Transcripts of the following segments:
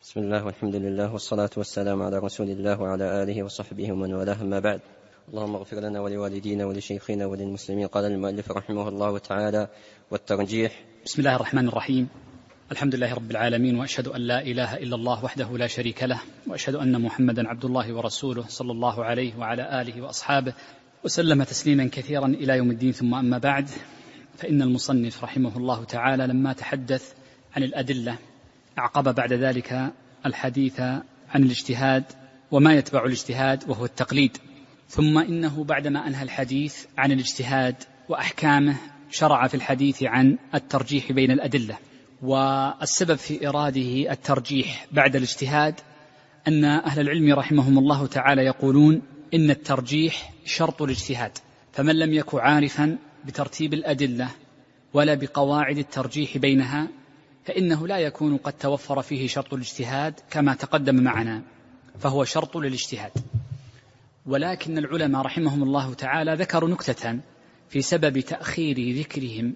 بسم الله والحمد لله والصلاة والسلام على رسول الله وعلى آله وصحبه ومن والاه، أما بعد. اللهم اغفر لنا ولوالدينا ولشيخنا وللمسلمين. قال المؤلف رحمه الله تعالى: والترجيح. بسم الله الرحمن الرحيم. الحمد لله رب العالمين، وأشهد أن لا إله إلا الله وحده لا شريك له، وأشهد أن محمدا عبد الله ورسوله صلى الله عليه وعلى آله وأصحابه وسلم تسليما كثيرا إلى يوم الدين. ثم أما بعد، فإن المصنف رحمه الله تعالى لما تحدث عن الأدلة أعقب بعد ذلك الحديث عن الاجتهاد وما يتبع الاجتهاد وهو التقليد. ثم إنه بعدما أنهى الحديث عن الاجتهاد وأحكامه شرع في الحديث عن الترجيح بين الأدلة. والسبب في إراده الترجيح بعد الاجتهاد أن أهل العلم رحمهم الله تعالى يقولون إن الترجيح شرط الاجتهاد، فمن لم يكن عارفا بترتيب الأدلة ولا بقواعد الترجيح بينها فإنه لا يكون قد توفر فيه شرط الاجتهاد كما تقدم معنا، فهو شرط للاجتهاد. ولكن العلماء رحمهم الله تعالى ذكروا نكتة في سبب تأخير ذكرهم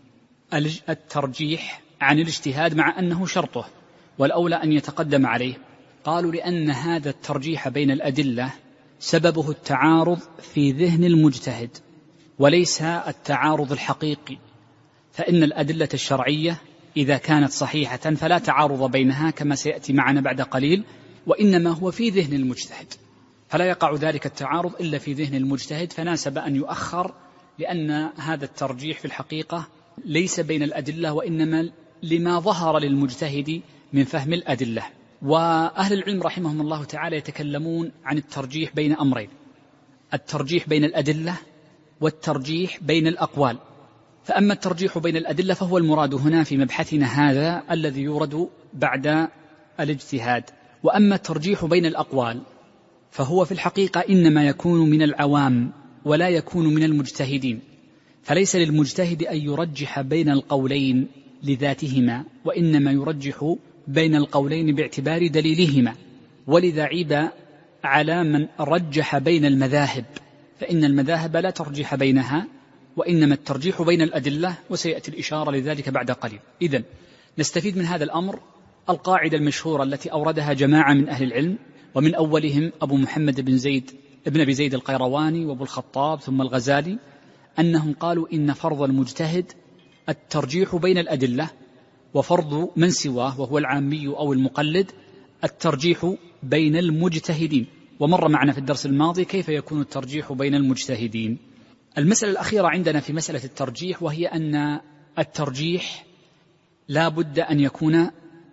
الترجيح عن الاجتهاد مع أنه شرطه والأولى أن يتقدم عليه. قالوا لأن هذا الترجيح بين الأدلة سببه التعارض في ذهن المجتهد وليس التعارض الحقيقي، فإن الأدلة الشرعية إذا كانت صحيحة فلا تعارض بينها كما سيأتي معنا بعد قليل، وإنما هو في ذهن المجتهد، فلا يقع ذلك التعارض إلا في ذهن المجتهد، فناسب أن يؤخر، لأن هذا الترجيح في الحقيقة ليس بين الأدلة وإنما لما ظهر للمجتهد من فهم الأدلة. وأهل العلم رحمهم الله تعالى يتكلمون عن الترجيح بين أمرين: الترجيح بين الأدلة والترجيح بين الأقوال. فأما الترجيح بين الأدلة فهو المراد هنا في مبحثنا هذا الذي يورد بعد الاجتهاد، وأما الترجيح بين الأقوال فهو في الحقيقة إنما يكون من العوام ولا يكون من المجتهدين، فليس للمجتهد أن يرجح بين القولين لذاتهما، وإنما يرجح بين القولين باعتبار دليلهما. ولذا عيب على من رجح بين المذاهب، فإن المذاهب لا ترجيح بينها، وإنما الترجيح بين الأدلة، وسيأتي الإشارة لذلك بعد قليل. إذن نستفيد من هذا الأمر القاعدة المشهورة التي أوردها جماعة من أهل العلم، ومن أولهم أبو محمد ابن أبي زيد القيرواني وابو الخطاب ثم الغزالي، أنهم قالوا إن فرض المجتهد الترجيح بين الأدلة، وفرض من سواه وهو العامي أو المقلد الترجيح بين المجتهدين. ومر معنا في الدرس الماضي كيف يكون الترجيح بين المجتهدين. المسألة الأخيرة عندنا في مسألة الترجيح وهي أن الترجيح لا بد أن يكون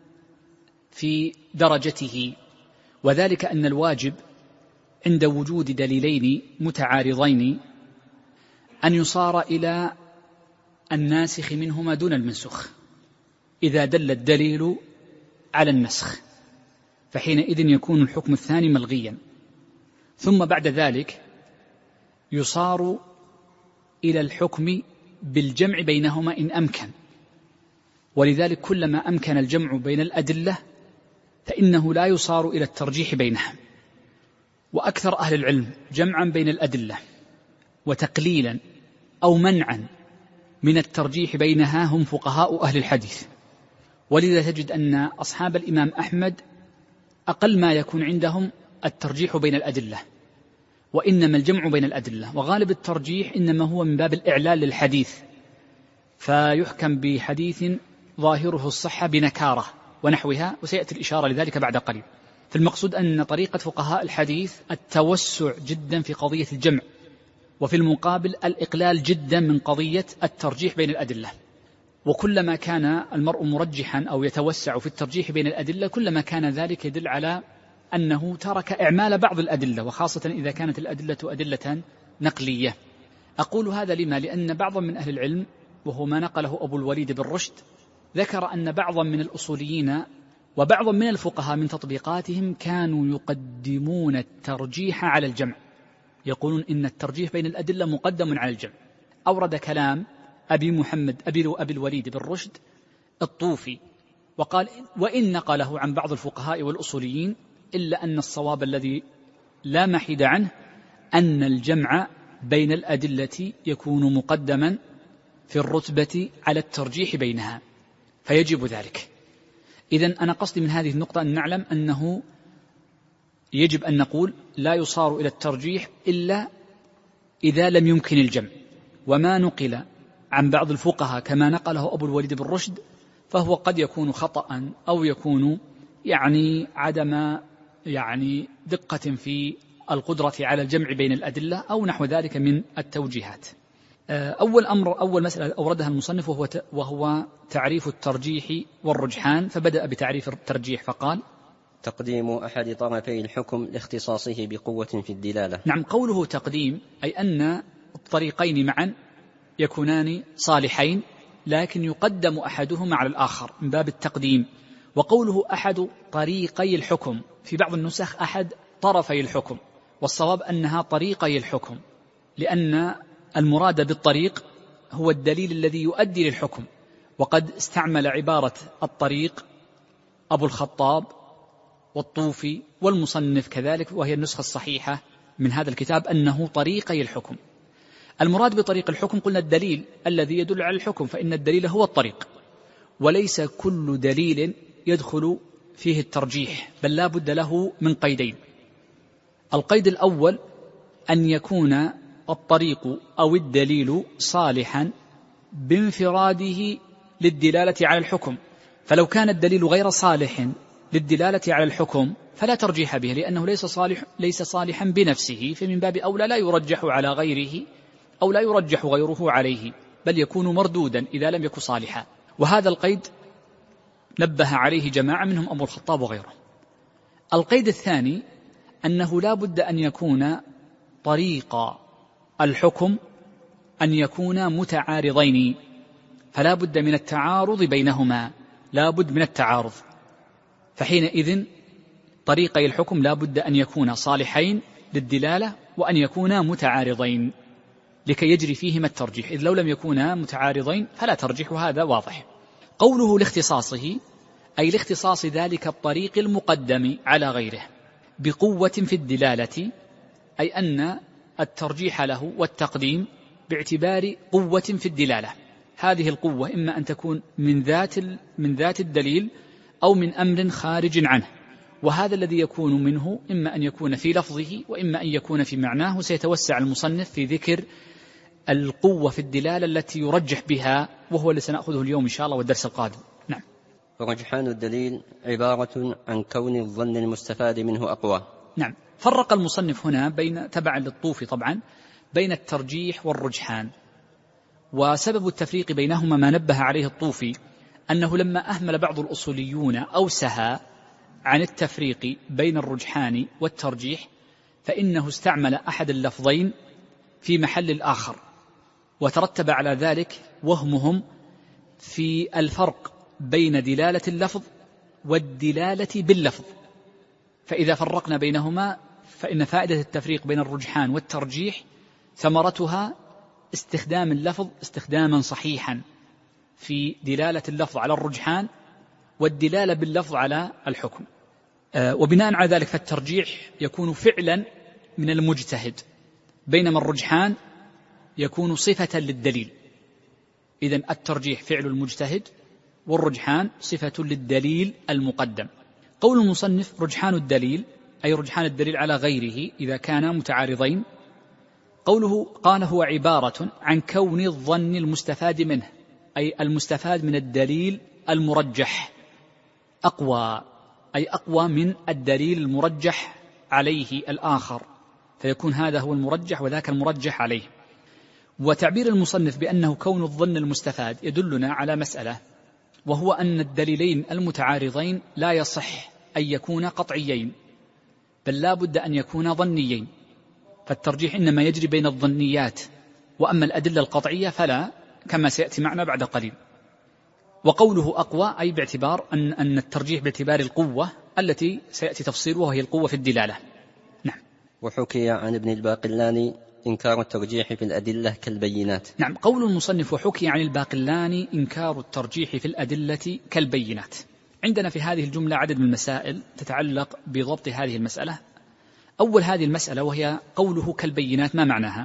في درجته، وذلك أن الواجب عند وجود دليلين متعارضين أن يصار إلى الناسخ منهما دون المنسوخ. إذا دل الدليل على النسخ فحينئذ يكون الحكم الثاني ملغيا، ثم بعد ذلك يصار إلى الحكم بالجمع بينهما إن أمكن، ولذلك كلما أمكن الجمع بين الأدلة فإنه لا يصار إلى الترجيح بينها. وأكثر أهل العلم جمعا بين الأدلة وتقليلا أو منعا من الترجيح بينها هم فقهاء أهل الحديث. ولذا تجد أن أصحاب الإمام أحمد أقل ما يكون عندهم الترجيح بين الأدلة، وإنما الجمع بين الأدلة، وغالب الترجيح إنما هو من باب الإعلال للحديث، فيحكم بحديث ظاهره الصحة بنكارة ونحوها، وسيأتي الإشارة لذلك بعد قليل. فالمقصود أن طريقة فقهاء الحديث التوسع جدا في قضية الجمع، وفي المقابل الإقلال جدا من قضية الترجيح بين الأدلة. وكلما كان المرء مرجحا أو يتوسع في الترجيح بين الأدلة كلما كان ذلك يدل على أنه ترك إعمال بعض الأدلة، وخاصة إذا كانت الأدلة أدلة نقلية. أقول هذا لما؟ لأن بعضا من أهل العلم وهو ما نقله أبو الوليد بن رشد ذكر أن بعضا من الأصوليين وبعضا من الفقهاء من تطبيقاتهم كانوا يقدمون الترجيح على الجمع، يقولون إن الترجيح بين الأدلة مقدم على الجمع. أورد كلام أبي الوليد بن رشد الطوفي وقال: وإن نقله عن بعض الفقهاء والأصوليين، إلا أن الصواب الذي لا محيد عنه أن الجمع بين الأدلة يكون مقدما في الرتبة على الترجيح بينها، فيجب ذلك. إذن أنا قصدي من هذه النقطة أن نعلم أنه يجب أن نقول لا يصار إلى الترجيح إلا إذا لم يمكن الجمع. وما نقل عن بعض الفقهاء كما نقله أبو الوليد بن رشد فهو قد يكون خطأ أو يكون عدم دقة في القدرة على الجمع بين الأدلة أو نحو ذلك من التوجيهات. أول مسألة أوردها المصنف وهو تعريف الترجيح والرجحان، فبدأ بتعريف الترجيح فقال: تقديم أحد طرفي الحكم لاختصاصه بقوة في الدلالة. نعم، قوله تقديم أي أن الطريقين معا يكونان صالحين لكن يقدم أحدهما على الآخر من باب التقديم. وقوله أحد طريقي الحكم، في بعض النسخ أحد طرفي الحكم، والصواب أنها طريقي الحكم، لأن المراد بالطريق هو الدليل الذي يؤدي للحكم. وقد استعمل عبارة الطريق أبو الخطاب والطوفي والمصنف كذلك، وهي النسخة الصحيحة من هذا الكتاب أنه طريقي الحكم. المراد بطريق الحكم قلنا الدليل الذي يدل على الحكم، فإن الدليل هو الطريق، وليس كل دليل يدخل فيه الترجيح، بل لا بد له من قيدين. القيد الأول أن يكون الطريق أو الدليل صالحا بانفراده للدلالة على الحكم، فلو كان الدليل غير صالح للدلالة على الحكم فلا ترجيح به، لأنه ليس صالحا بنفسه، فمن باب أولى لا يرجح على غيره أو لا يرجح غيره عليه، بل يكون مردودا إذا لم يكن صالحا. وهذا القيد نبه عليه جماعة منهم أبو الخطاب وغيره. القيد الثاني أنه لا بد أن يكون طريق الحكم أن يكون متعارضين، فلا بد من التعارض بينهما، لا بد من التعارض، فحينئذ طريقي الحكم لا بد أن يكون صالحين للدلالة وأن يكونا متعارضين لكي يجري فيهما الترجيح، إذ لو لم يكونا متعارضين فلا ترجيح، وهذا واضح. قوله لاختصاصه أي لاختصاص ذلك الطريق المقدم على غيره بقوة في الدلالة، أي أن الترجيح له والتقديم باعتبار قوة في الدلالة. هذه القوة إما أن تكون من ذات الدليل أو من أمر خارج عنه، وهذا الذي يكون منه إما أن يكون في لفظه وإما أن يكون في معناه. سيتوسع المصنف في ذكر القوة في الدلالة التي يرجح بها، وهو اللي سنأخذه اليوم إن شاء الله والدرس القادم. نعم. فرجحان الدليل عبارة عن كون الظن المستفاد منه أقوى. نعم. فرق المصنف هنا بين تبعا للطوفي طبعا بين الترجيح والرجحان، وسبب التفريق بينهما ما نبه عليه الطوفي، أنه لما أهمل بعض الأصوليون أو سهى عن التفريق بين الرجحان والترجيح فإنه استعمل أحد اللفظين في محل الآخر، وترتب على ذلك وهمهم في الفرق بين دلالة اللفظ والدلالة باللفظ. فإذا فرقنا بينهما فإن فائدة التفريق بين الرجحان والترجيح ثمرتها استخدام اللفظ استخداما صحيحا في دلالة اللفظ على الرجحان والدلالة باللفظ على الحكم. وبناء على ذلك فالترجيح يكون فعلا من المجتهد، بينما الرجحان يكون صفة للدليل. إذن الترجيح فعل المجتهد والرجحان صفة للدليل المقدم. قول المصنف رجحان الدليل أي رجحان الدليل على غيره إذا كانا متعارضين. قوله قال هو عبارة عن كون الظن المستفاد منه، أي المستفاد من الدليل المرجح أقوى، أي أقوى من الدليل المرجح عليه الآخر، فيكون هذا هو المرجح وذاك المرجح عليه. وتعبير المصنف بأنه كون الظن المستفاد يدلنا على مسألة، وهو أن الدليلين المتعارضين لا يصح أن يكون قطعيين، بل لا بد أن يكون ظنيين، فالترجيح إنما يجري بين الظنيات، وأما الأدلة القطعية فلا، كما سيأتي معنا بعد قليل. وقوله أقوى أي باعتبار أن الترجيح باعتبار القوة التي سيأتي تفصيلها وهي القوة في الدلالة. نعم. وحكي عن ابن الباقلاني إنكار الترجيح في الأدلة كالبينات. نعم. قول المصنف وحكي عن الباقلاني إنكار الترجيح في الأدلة كالبينات. عندنا في هذه الجملة عدد من المسائل تتعلق بضبط هذه المسألة. أول هذه المسألة وهي قوله كالبينات، ما معناها؟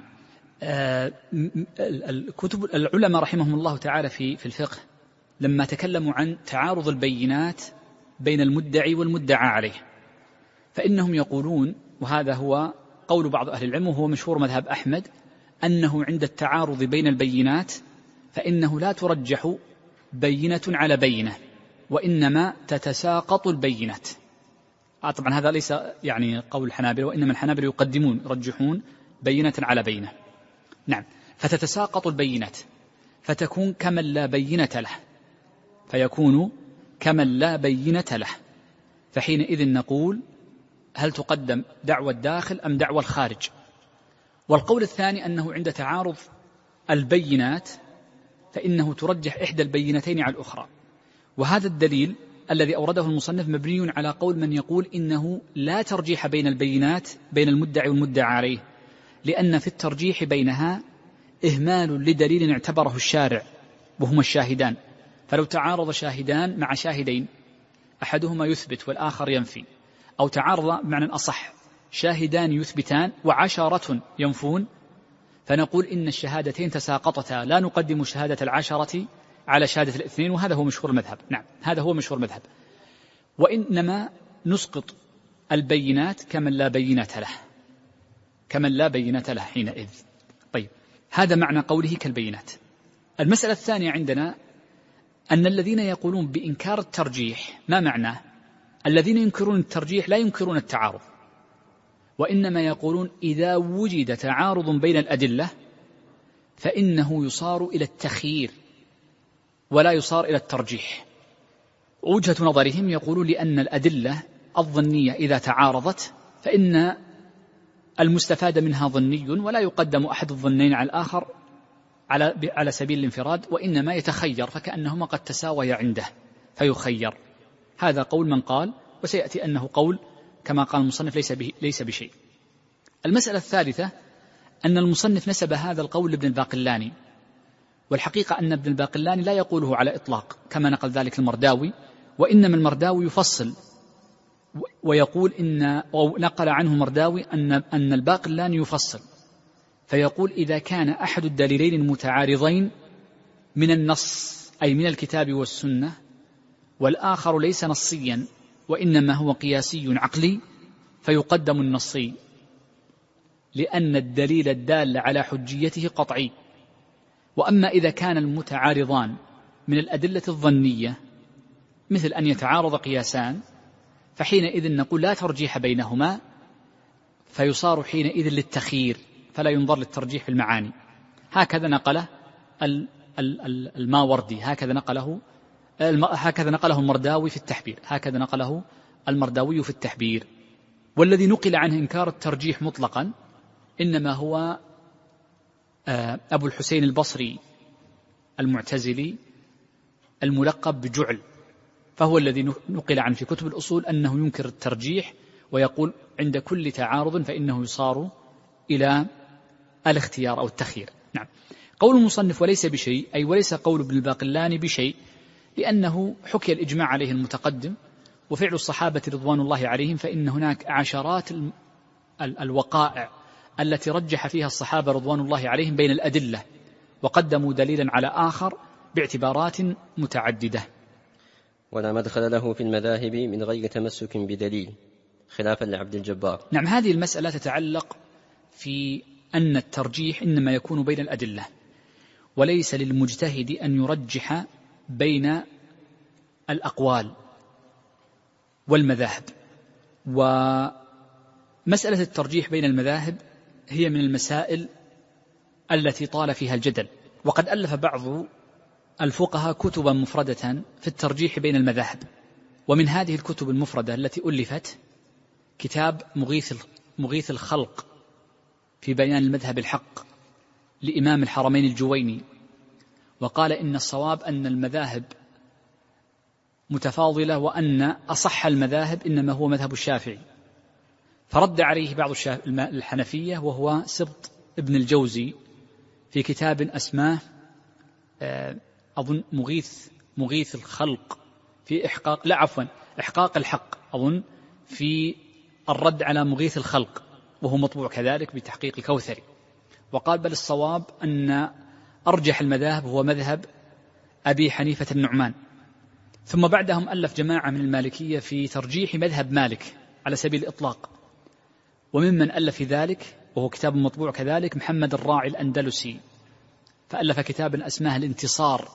الكتب العلماء رحمهم الله تعالى في الفقه لما تكلموا عن تعارض البينات بين المدعي والمدعى عليه، فإنهم يقولون، وهذا هو قول بعض أهل العلم وهو مشهور مذهب أحمد، أنه عند التعارض بين البينات فإنه لا ترجح بينة على بينة، وإنما تتساقط البينات. طبعا هذا ليس يعني قول الحنابلة، وإنما الحنابلة يرجحون بينة على بينة. نعم، فتتساقط البينات فتكون كمن لا بينة له، فيكون كمن لا بينة له، فحينئذ نقول هل تقدم دعوى الداخل أم دعوى الخارج؟ والقول الثاني أنه عند تعارض البينات فإنه ترجح إحدى البينتين على الأخرى، وهذا الدليل الذي أورده المصنف مبني على قول من يقول إنه لا ترجيح بين البينات بين المدعي والمدعى عليه، لأن في الترجيح بينها إهمال لدليل اعتبره الشارع وهما الشاهدان، فلو تعارض شاهدان مع شاهدين أحدهما يثبت والآخر ينفي، أو تعارض بمعنى أصح شاهدان يثبتان وعشرة ينفون، فنقول إن الشهادتين تساقطتا، لا نقدم شهادة العشرة على شهادة الاثنين، وهذا هو مشهور المذهب. نعم، هذا هو مشهور المذهب، وإنما نسقط البينات كمن لا بينة له، كمن لا بينة له حينئذ. طيب، هذا معنى قوله كالبينات. المسألة الثانية عندنا أن الذين يقولون بإنكار الترجيح، ما معناه؟ الذين ينكرون الترجيح لا ينكرون التعارض، وإنما يقولون إذا وجد تعارض بين الأدلة فإنه يصار إلى التخيير ولا يصار إلى الترجيح. وجهة نظرهم يقولون لأن الأدلة الظنية إذا تعارضت فإن المستفاد منها ظني، ولا يقدم أحد الظنين على الآخر على سبيل الانفراد، وإنما يتخير، فكأنهما قد تساويا عنده فيخير. هذا قول من قال، وسيأتي أنه قول كما قال المصنف ليس بشيء. المسألة الثالثة أن المصنف نسب هذا القول لابن الباقلاني، والحقيقة أن ابن الباقلاني لا يقوله على إطلاق كما نقل ذلك المرداوي، وإنما المرداوي يفصل ويقول أو نقل عنه المرداوي أن الباقلاني يفصل فيقول إذا كان أحد الدليلين المتعارضين من النص أي من الكتاب والسنة، والآخر ليس نصيا وإنما هو قياسي عقلي، فيقدم النصي، لأن الدليل الدال على حجيته قطعي. وأما إذا كان المتعارضان من الأدلة الظنية مثل أن يتعارض قياسان فحينئذ نقول لا ترجيح بينهما، فيصار حينئذ للتخيير فلا ينظر للترجيح في المعاني. هكذا نقله الماوردي، هكذا نقله المرداوي في التحبير، هكذا نقله المرداوي في التحبير. والذي نقل عنه إنكار الترجيح مطلقا إنما هو أبو الحسين البصري المعتزلي الملقب بجعل، فهو الذي نقل عنه في كتب الأصول أنه ينكر الترجيح ويقول عند كل تعارض فإنه يصار إلى الاختيار أو التخيير. نعم، قول المصنف وليس بشيء أي وليس قول ابن الباقلاني بشيء، لأنه حكي الإجماع عليه المتقدم وفعل الصحابة رضوان الله عليهم، فإن هناك عشرات الوقائع التي رجح فيها الصحابة رضوان الله عليهم بين الأدلة وقدموا دليلا على آخر باعتبارات متعددة. ولا مدخل له في المذاهب من غير تمسك بدليل خلافا لعبد الجبار. نعم، هذه المسألة تتعلق في أن الترجيح إنما يكون بين الأدلة، وليس للمجتهد أن يرجح بين الأقوال والمذاهب. ومسألة الترجيح بين المذاهب هي من المسائل التي طال فيها الجدل، وقد ألف بعض الفقهاء كتبا مفردة في الترجيح بين المذاهب. ومن هذه الكتب المفردة التي ألفت كتاب مغيث الخلق في بيان المذهب الحق لإمام الحرمين الجويني، وقال إن الصواب أن المذاهب متفاضلة وأن أصح المذاهب إنما هو مذهب الشافعي. فرد عليه بعض الحنفية وهو سبط ابن الجوزي في كتاب أسماه أظن مغيث الخلق في إحقاق الحق، أظن في الرد على مغيث الخلق، وهو مطبوع كذلك بتحقيق الكوثري. وقال بل الصواب أن أرجح المذاهب هو مذهب أبي حنيفة النعمان، ثم بعدهم ألف جماعة من المالكية في ترجيح مذهب مالك على سبيل الإطلاق، وممن ألف في ذلك وهو كتاب مطبوع كذلك محمد الراعي الأندلسي، فألف كتابا اسمه الانتصار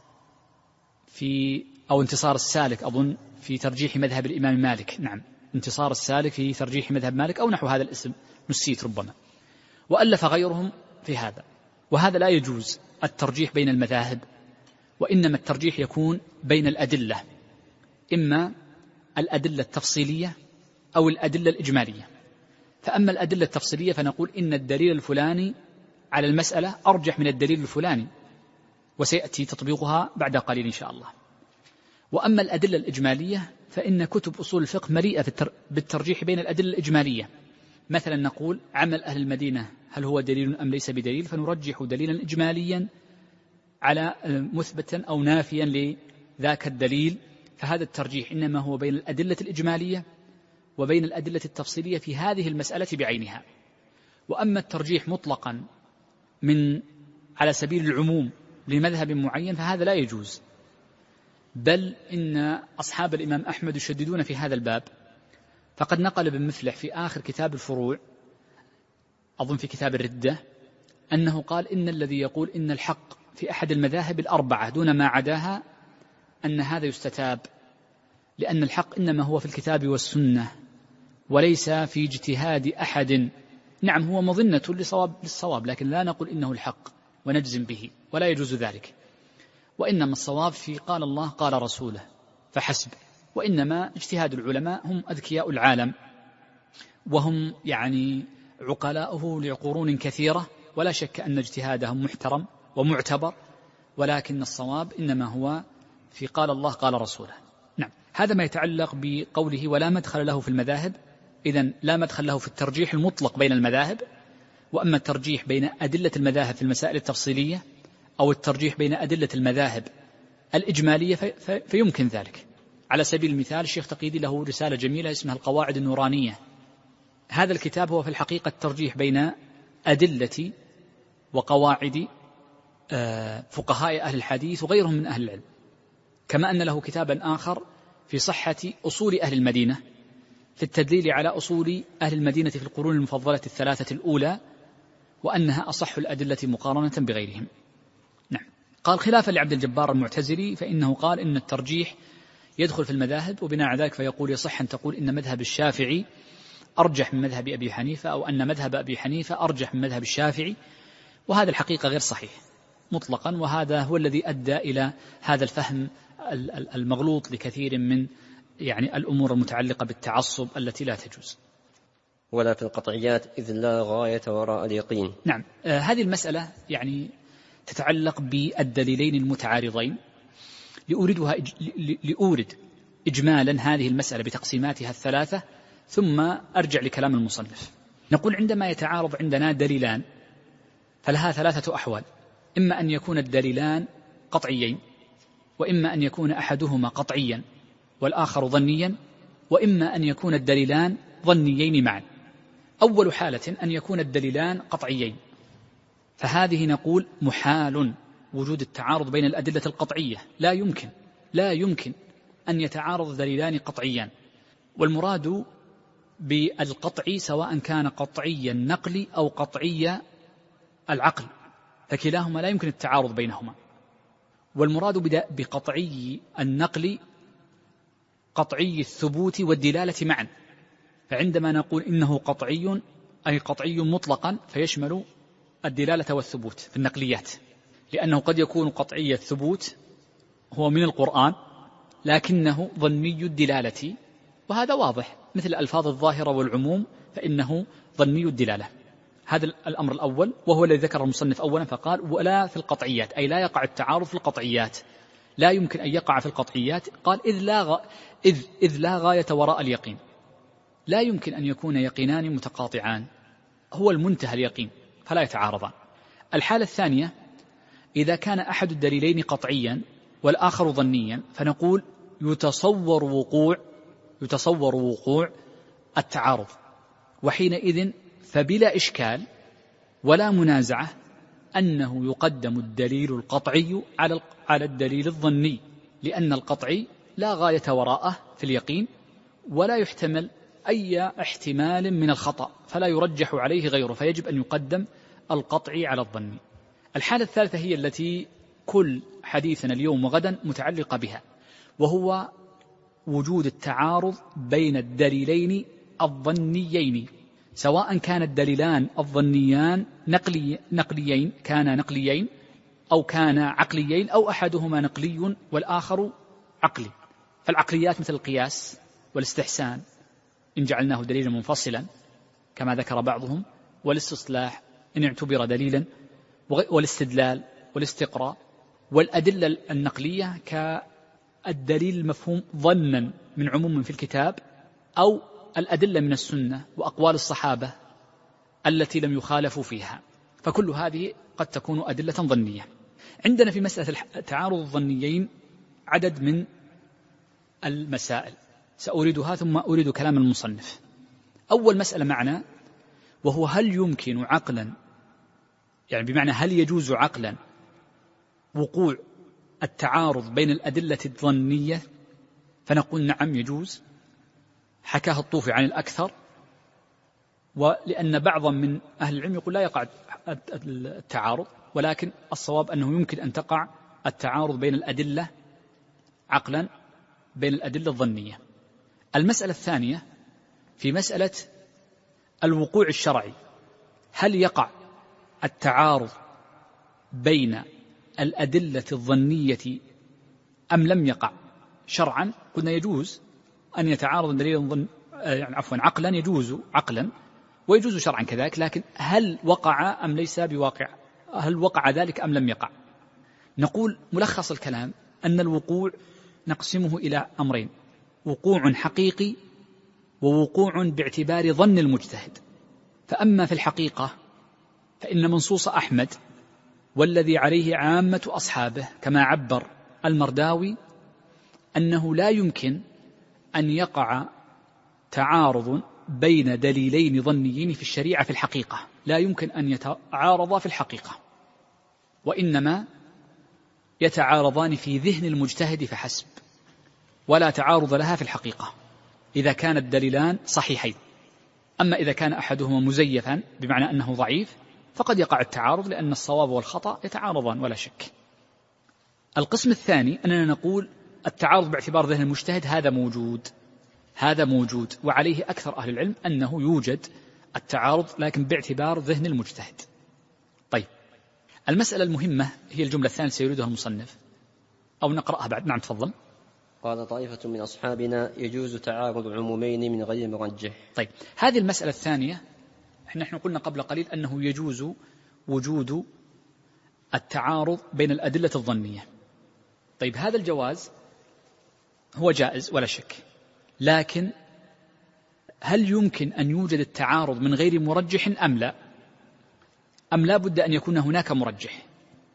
أو انتصار السالك أظن في ترجيح مذهب الإمام مالك، نعم انتصار السالك في ترجيح مذهب مالك أو نحو هذا الاسم، نسيت ربما. وألف غيرهم في هذا. وهذا لا يجوز الترجيح بين المذاهب، وإنما الترجيح يكون بين الأدلة، إما الأدلة التفصيلية أو الأدلة الإجمالية. فأما الأدلة التفصيلية فنقول إن الدليل الفلاني على المسألة أرجح من الدليل الفلاني، وسيأتي تطبيقها بعد قليل إن شاء الله. وأما الأدلة الإجمالية فإن كتب أصول الفقه مليئة بالترجيح بين الأدلة الإجمالية. مثلا نقول عمل أهل المدينة هل هو دليل أم ليس بدليل، فنرجح دليلا إجماليا على مثبتا أو نافيا لذاك الدليل، فهذا الترجيح إنما هو بين الأدلة الإجمالية وبين الأدلة التفصيلية في هذه المسألة بعينها. وأما الترجيح مطلقا على سبيل العموم لمذهب معين فهذا لا يجوز، بل إن أصحاب الإمام أحمد يشددون في هذا الباب. فقد نقل ابن مفلح في آخر كتاب الفروع أظن في كتاب الردة أنه قال إن الذي يقول إن الحق في أحد المذاهب الأربعة دون ما عداها أن هذا يستتاب، لأن الحق إنما هو في الكتاب والسنة وليس في اجتهاد أحد. نعم هو مظنة للصواب، لكن لا نقول إنه الحق ونجزم به، ولا يجوز ذلك. وإنما الصواب في قال الله قال رسوله فحسب. وإنما اجتهاد العلماء هم أذكياء العالم، وهم عقلاؤه لقرون كثيرة، ولا شك أن اجتهادهم محترم ومعتبر، ولكن الصواب إنما هو في قال الله قال رسوله. نعم هذا ما يتعلق بقوله ولا مدخل له في المذاهب. إذن لا مدخل له في الترجيح المطلق بين المذاهب. وأما الترجيح بين أدلة المذاهب في المسائل التفصيلية أو الترجيح بين أدلة المذاهب الإجمالية فيمكن ذلك. على سبيل المثال الشيخ تقيدي له رسالة جميلة اسمها القواعد النورانية. هذا الكتاب هو في الحقيقة الترجيح بين أدلة وقواعد فقهاء أهل الحديث وغيرهم من أهل العلم، كما أن له كتابا آخر في صحة أصول أهل المدينة، في التدليل على أصول أهل المدينة في القرون المفضلة الثلاثة الأولى، وأنها أصح الأدلة مقارنة بغيرهم. نعم قال خلافا لعبد الجبار المعتزلي فإنه قال إن الترجيح يدخل في المذاهب، وبناء على ذلك فيقول يصح أن تقول إن مذهب الشافعي أرجح من مذهب أبي حنيفة، أو أن مذهب أبي حنيفة أرجح من مذهب الشافعي، وهذا الحقيقة غير صحيح مطلقا. وهذا هو الذي أدى إلى هذا الفهم المغلوط لكثير من الأمور المتعلقة بالتعصب التي لا تجوز. ولا في القطعيات إذ لا غاية وراء اليقين. نعم هذه المسألة تتعلق بالدليلين المتعارضين. لأورد إجمالا هذه المسألة بتقسيماتها الثلاثة ثم أرجع لكلام المصنف. نقول عندما يتعارض عندنا دليلان فلها ثلاثة أحوال: إما أن يكون الدليلان قطعيين، وإما أن يكون أحدهما قطعيا والآخر ظنيا، وإما أن يكون الدليلان ظنيين معا. أول حالة أن يكون الدليلان قطعيين، فهذه نقول محال وجود التعارض بين الأدلة القطعية، لا يمكن أن يتعارض دليلان قطعيان. والمراد بالقطعي سواء كان قطعي النقل أو قطعي العقل، فكلاهما لا يمكن التعارض بينهما. والمراد بقطعي النقل قطعي الثبوت والدلالة معا. فعندما نقول إنه قطعي أي قطعي مطلقا فيشمل الدلالة والثبوت في النقليات، لأنه قد يكون قطعي الثبوت هو من القرآن لكنه ظني الدلالة، وهذا واضح مثل الألفاظ الظاهرة والعموم فإنه ظني الدلالة. هذا الأمر الأول، وهو الذي ذكر المصنف أولا فقال ولا في القطعيات، أي لا يقع التعارض في القطعيات، لا يمكن أن يقع في القطعيات. قال إذ لا غاية وراء اليقين، لا يمكن أن يكون يقينان متقاطعان، هو المنتهى اليقين فلا يتعارضان. الحالة الثانية إذا كان أحد الدليلين قطعيا والآخر ظنيا، فنقول يتصور وقوع التعارض، وحينئذ فبلا إشكال ولا منازعة أنه يقدم الدليل القطعي على الدليل الظني، لأن القطعي لا غاية وراءه في اليقين، ولا يحتمل أي احتمال من الخطأ، فلا يرجح عليه غيره، فيجب أن يقدم القطعي على الظني. الحالة الثالثة هي التي كل حديثنا اليوم وغدا متعلقة بها، وهو وجود التعارض بين الدليلين الظنيين، سواء كان الدليلان الظنيان نقليين أو كان عقليين، أو أحدهما نقلي والآخر عقلي. فالعقليات مثل القياس والاستحسان إن جعلناه دليلا منفصلا كما ذكر بعضهم، والاستصلاح إن اعتبر دليلا، والاستدلال والاستقراء، والأدلة النقلية كالدليل المفهوم ظنا من عموم في الكتاب، أو الأدلة من السنة وأقوال الصحابة التي لم يخالفوا فيها، فكل هذه قد تكون أدلة ظنية. عندنا في مسألة تعارض الظنيين عدد من المسائل سأريدها ثم أريد كلام المصنف. أول مسألة معنا وهو هل يمكن عقلا، يعني بمعنى هل يجوز عقلا وقوع التعارض بين الأدلة الظنية؟ فنقول نعم يجوز، حكاه الطوفي عن الأكثر، ولأن بعضا من أهل العلم يقول لا يقع التعارض، ولكن الصواب أنه يمكن أن تقع التعارض بين الأدلة عقلا بين الأدلة الظنية. المسألة الثانية في مسألة الوقوع الشرعي، هل يقع التعارض بين الأدلة الظنية أم لم يقع شرعا؟ قلنا يجوز أن يتعارض دليل عقلا، يجوز عقلا ويجوز شرعا كذلك، لكن هل وقع أم ليس بواقع؟ هل وقع ذلك أم لم يقع؟ نقول ملخص الكلام أن الوقوع نقسمه إلى أمرين: وقوع حقيقي ووقوع باعتبار ظن المجتهد. فأما في الحقيقة فإن منصوص أحمد والذي عليه عامة أصحابه كما عبر المرداوي أنه لا يمكن أن يقع تعارض بين دليلين ظنيين في الشريعة في الحقيقة، لا يمكن أن يتعارضا في الحقيقة، وإنما يتعارضان في ذهن المجتهد فحسب، ولا تعارض لها في الحقيقة إذا كان الدليلان صحيحين. أما إذا كان أحدهما مزيفا بمعنى أنه ضعيف فقد يقع التعارض، لأن الصواب والخطأ يتعارضان ولا شك. القسم الثاني أننا نقول التعارض باعتبار ذهن المجتهد هذا موجود، وعليه أكثر أهل العلم أنه يوجد التعارض، لكن باعتبار ذهن المجتهد. طيب، المسألة المهمة هي الجملة الثانية سيريدها المصنف، أو نقرأها بعد. نعم تفضل. قال طائفة من أصحابنا يجوز تعارض عمومين من غير مرجح. طيب، هذه المسألة الثانية نحن قلنا قبل قليل أنه يجوز وجود التعارض بين الأدلة الظنية. طيب، هذا الجواز هو جائز ولا شك، لكن هل يمكن أن يوجد التعارض من غير مرجح أم لا بد أن يكون هناك مرجح؟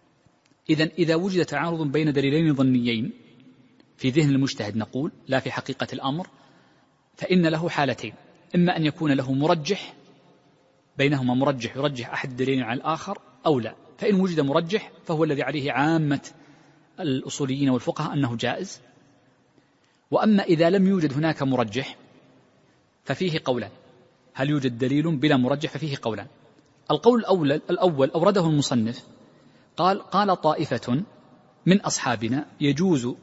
إذا وجد تعارض بين دليلين ظنيين في ذهن المجتهد نقول لا في حقيقة الأمر، فإن له حالتين: إما أن يكون له مرجح بينهما مرجح يرجح أحد الدليلين على الآخر، أو لا. فإن وجد مرجح فهو الذي عليه عامة الأصوليين والفقهاء أنه جائز. وأما إذا لم يوجد هناك مرجح ففيه قولان: هل يوجد دليل بلا مرجح؟ ففيه قولان. القول الأول أورده المصنف، قال طائفة من أصحابنا يجوز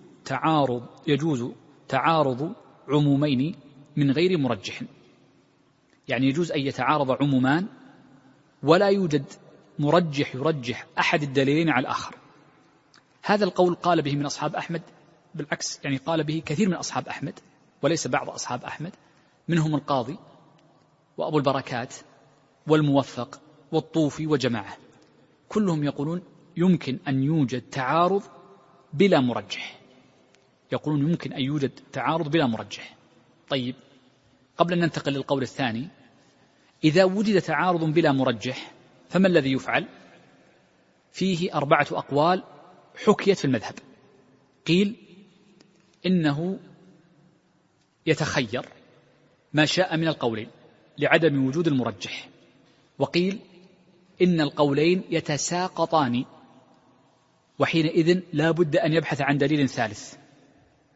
تعارض عمومين من غير مرجح، يعني يجوز أن يتعارض عمومان ولا يوجد مرجح يرجح أحد الدليلين على الآخر. هذا القول قال به من أصحاب أحمد، بالعكس يعني قال به كثير من أصحاب أحمد وليس بعض أصحاب أحمد، منهم القاضي وأبو البركات والموفق والطوفي وجماعة، كلهم يقولون يمكن أن يوجد تعارض بلا مرجح، يقولون يمكن أن يوجد تعارض بلا مرجح. طيب، قبل أن ننتقل للقول الثاني، إذا وجد تعارض بلا مرجح فما الذي يفعل؟ فيه 4 أقوال حكيت في المذهب. قيل إنه يتخير ما شاء من القولين لعدم وجود المرجح، وقيل إن القولين يتساقطان وحينئذ لا بد أن يبحث عن دليل ثالث.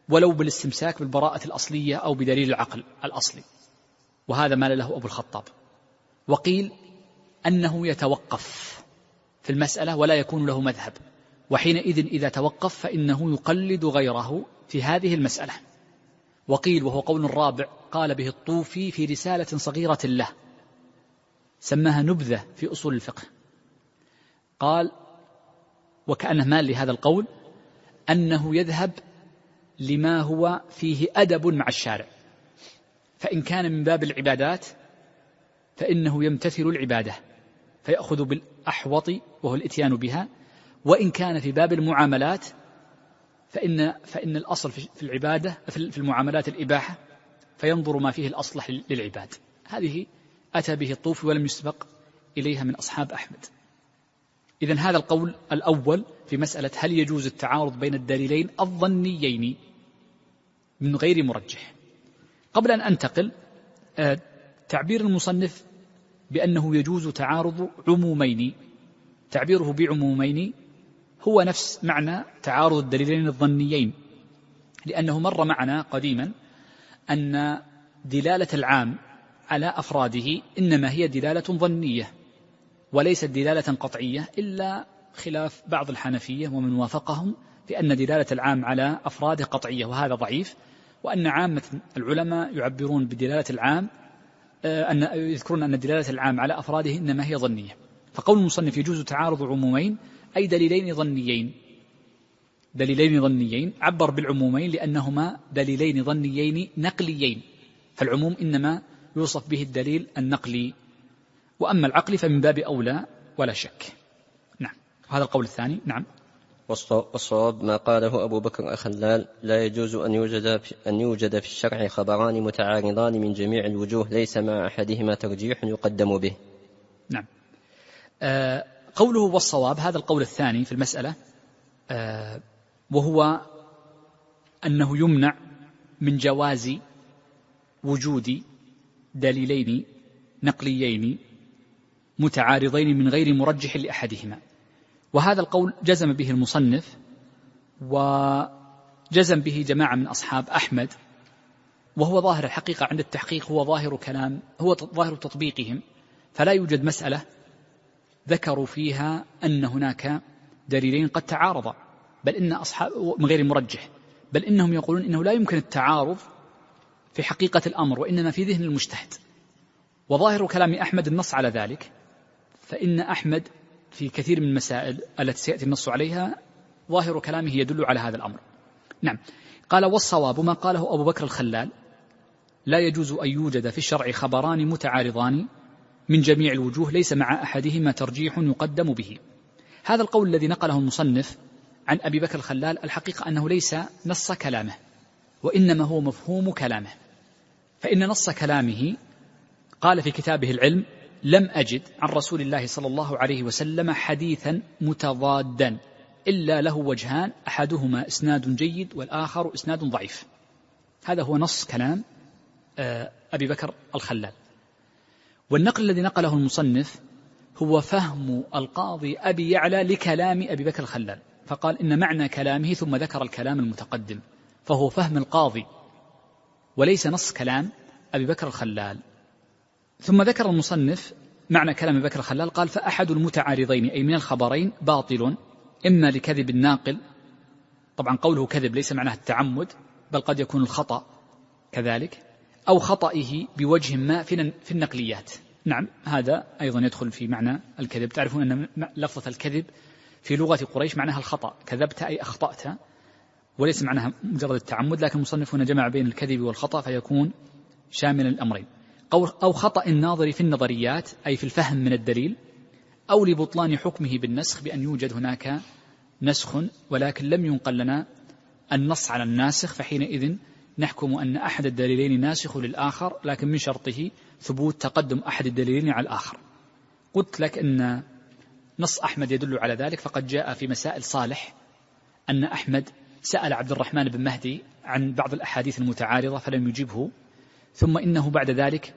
ولو بالاستمساك بالبراءة الأصلية أو بدليل العقل الأصلي، وهذا ما له أبو الخطاب. وقيل أنه يتوقف في المسألة ولا يكون له مذهب، وحينئذ إذا توقف فإنه يقلد غيره في هذه المسألة. وقيل، وهو قول الرابع، قال به الطوفي في رسالة صغيرة له سماها نبذة في أصول الفقه، قال وكأنه مال لهذا القول أنه يذهب لما هو فيه أدب مع الشارع، فإن كان من باب العبادات فإنه يمتثل العبادة فيأخذ بالأحوط وهو الإتيان بها، وإن كان في باب المعاملات فإن الأصل في العبادة في المعاملات الإباحة، فينظر ما فيه الأصلح للعباد. هذه أتى به الطوفي ولم يسبق إليها من أصحاب أحمد. إذن هذا القول الأول في مسألة هل يجوز التعارض بين الدليلين الظنيين من غير مرجح. قبل أن أنتقل، تعبير المصنف بأنه يجوز تعارض عمومين، تعبيره بعمومين هو نفس معنى تعارض الدليلين الظنيين، لأنه مر معنا قديما أن دلالة العام على أفراده إنما هي دلالة ظنية وليست دلالة قطعية، إلا خلاف بعض الحنفية ومن وافقهم في أن دلالة العام على أفراده قطعية، وهذا ضعيف، وأن عامة العلماء يعبرون بدلالة العام أن يذكرون أن دلالة العام على أفراده إنما هي ظنية. فقول المصنف يجوز تعارض عمومين أي دليلين ظنيين، عبر بالعمومين لأنهما دليلين ظنيين نقليين، فالعموم إنما يوصف به الدليل النقلي، وأما العقل فمن باب أولى ولا شك. نعم، هذا القول الثاني. نعم، والصواب ما قاله أبو بكر الخلال: لا يجوز أن يوجد في الشرع خبران متعارضان من جميع الوجوه ليس مع أحدهما ترجيح يقدم به. نعم. قوله والصواب، هذا القول الثاني في المسألة، وهو أنه يمنع من جواز وجود دليلين نقليين متعارضين من غير مرجح لأحدهما. وهذا القول جزم به المصنف وجزم به جماعة من أصحاب أحمد، وهو ظاهر الحقيقة عند التحقيق، هو ظاهر تطبيقهم، فلا يوجد مسألة ذكروا فيها أن هناك دليلين قد تعارضا، بل إن أصحاب من غير مرجح، بل إنهم يقولون إنه لا يمكن التعارض في حقيقة الأمر، وإنما في ذهن المجتهد. وظاهر كلام أحمد النص على ذلك، فإن أحمد في كثير من المسائل التي سيأتي النص عليها ظاهر كلامه يدل على هذا الأمر. نعم. قال والصواب ما قاله أبو بكر الخلال: لا يجوز أن يوجد في الشرع خبران متعارضان من جميع الوجوه ليس مع أحدهما ترجيح يقدم به. هذا القول الذي نقله المصنف عن أبي بكر الخلال الحقيقة أنه ليس نص كلامه، وإنما هو مفهوم كلامه، فإن نص كلامه قال في كتابه العلم: لم أجد عن رسول الله صلى الله عليه وسلم حديثا متضادا إلا له وجهان أحدهما إسناد جيد والآخر إسناد ضعيف. هذا هو نص كلام أبي بكر الخلال. والنقل الذي نقله المصنف هو فهم القاضي أبي يعلى لكلام أبي بكر الخلال، فقال إن معنى كلامه ثم ذكر الكلام المتقدم، فهو فهم القاضي وليس نص كلام أبي بكر الخلال. ثم ذكر المصنف معنى كلام أبي بكر الخلال، قال: فأحد المتعارضين أي من الخبرين باطل، إما لكذب الناقل، طبعا قوله كذب ليس معناه التعمد، بل قد يكون الخطأ كذلك، أو خطئه بوجه ما في النقليات. نعم، هذا أيضا يدخل في معنى الكذب. تعرفون أن لفظة الكذب في لغة قريش معناها الخطأ، كذبت أي أخطأت، وليس معناها مجرد التعمد، لكن المصنف هنا جمع بين الكذب والخطأ فيكون شامل الأمرين. أو خطأ الناظر في النظريات أي في الفهم من الدليل، أو لبطلان حكمه بالنسخ بأن يوجد هناك نسخ ولكن لم ينقل لنا النص على الناسخ، فحينئذ نحكم أن أحد الدليلين ناسخ للآخر، لكن من شرطه ثبوت تقدم أحد الدليلين على الآخر. قلت لك أن نص أحمد يدل على ذلك، فقد جاء في مسائل صالح أن أحمد سأل عبد الرحمن بن مهدي عن بعض الأحاديث المتعارضة فلم يجبه، ثم إنه بعد ذلك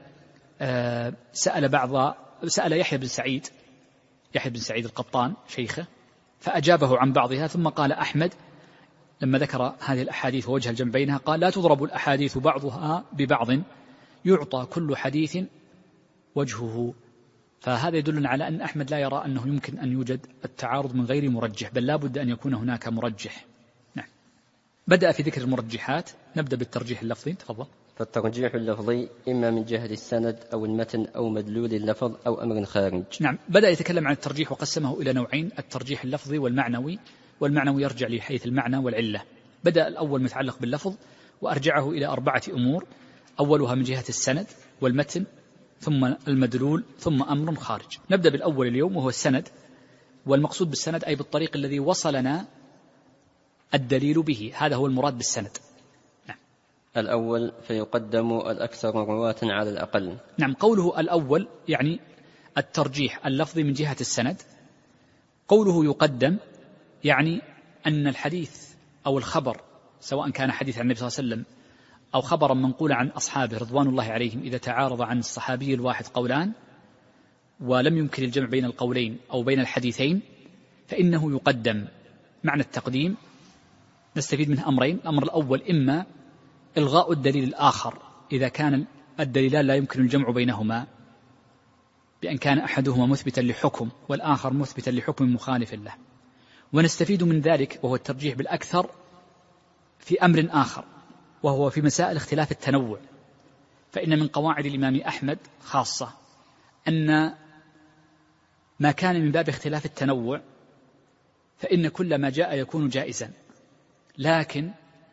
سأل يحيى بن سعيد القطان شيخه فأجابه عن بعضها، ثم قال أحمد: لما ذكر هذه الأحاديث ووجه الجمع بينها قال: لا تضرب الأحاديث بعضها ببعض يعطى كل حديث وجهه. فهذا يدلنا على أن أحمد لا يرى أنه يمكن أن يوجد التعارض من غير مرجح، بل لا بد أن يكون هناك مرجح. نعم. بدأ في ذكر المرجحات، نبدأ بالترجيح اللفظي. تفضل. فالترجيح اللفظي إما من جهة السند أو المتن أو مدلول اللفظ أو أمر خارج. نعم. بدأ يتكلم عن الترجيح وقسمه إلى نوعين: الترجيح اللفظي والمعنوي. والمعنوي يرجع لحيث المعنى والعلة. بدأ الأول متعلق باللفظ وأرجعه إلى 4 أمور: أولها من جهة السند والمتن، ثم المدلول، ثم أمر خارج. نبدأ بالأول اليوم وهو السند. والمقصود بالسند أي بالطريق الذي وصلنا الدليل به، هذا هو المراد بالسند. نعم. الأول فيقدم الأكثر رواة على الأقل. نعم. قوله الأول يعني الترجيح اللفظي من جهة السند. قوله يقدم يعني أن الحديث أو الخبر، سواء كان حديث عن النبي صلى الله عليه وسلم أو خبرا منقولا عن أصحابه رضوان الله عليهم، إذا تعارض عن الصحابي الواحد قولان ولم يمكن الجمع بين القولين أو بين الحديثين فإنه يقدم. معنى التقديم نستفيد منه أمرين: الأمر الأول إما إلغاء الدليل الآخر إذا كان الدليلان لا يمكن الجمع بينهما، بأن كان أحدهما مثبتا لحكم والآخر مثبتا لحكم مخالف له. ونستفيد من ذلك وهو الترجيح بالأكثر في أمر آخر، وهو في مسائل اختلاف التنوع. فإن من قواعد الإمام أحمد خاصة أن ما كان من باب اختلاف التنوع فإن كل ما جاء يكون جائزا، لكن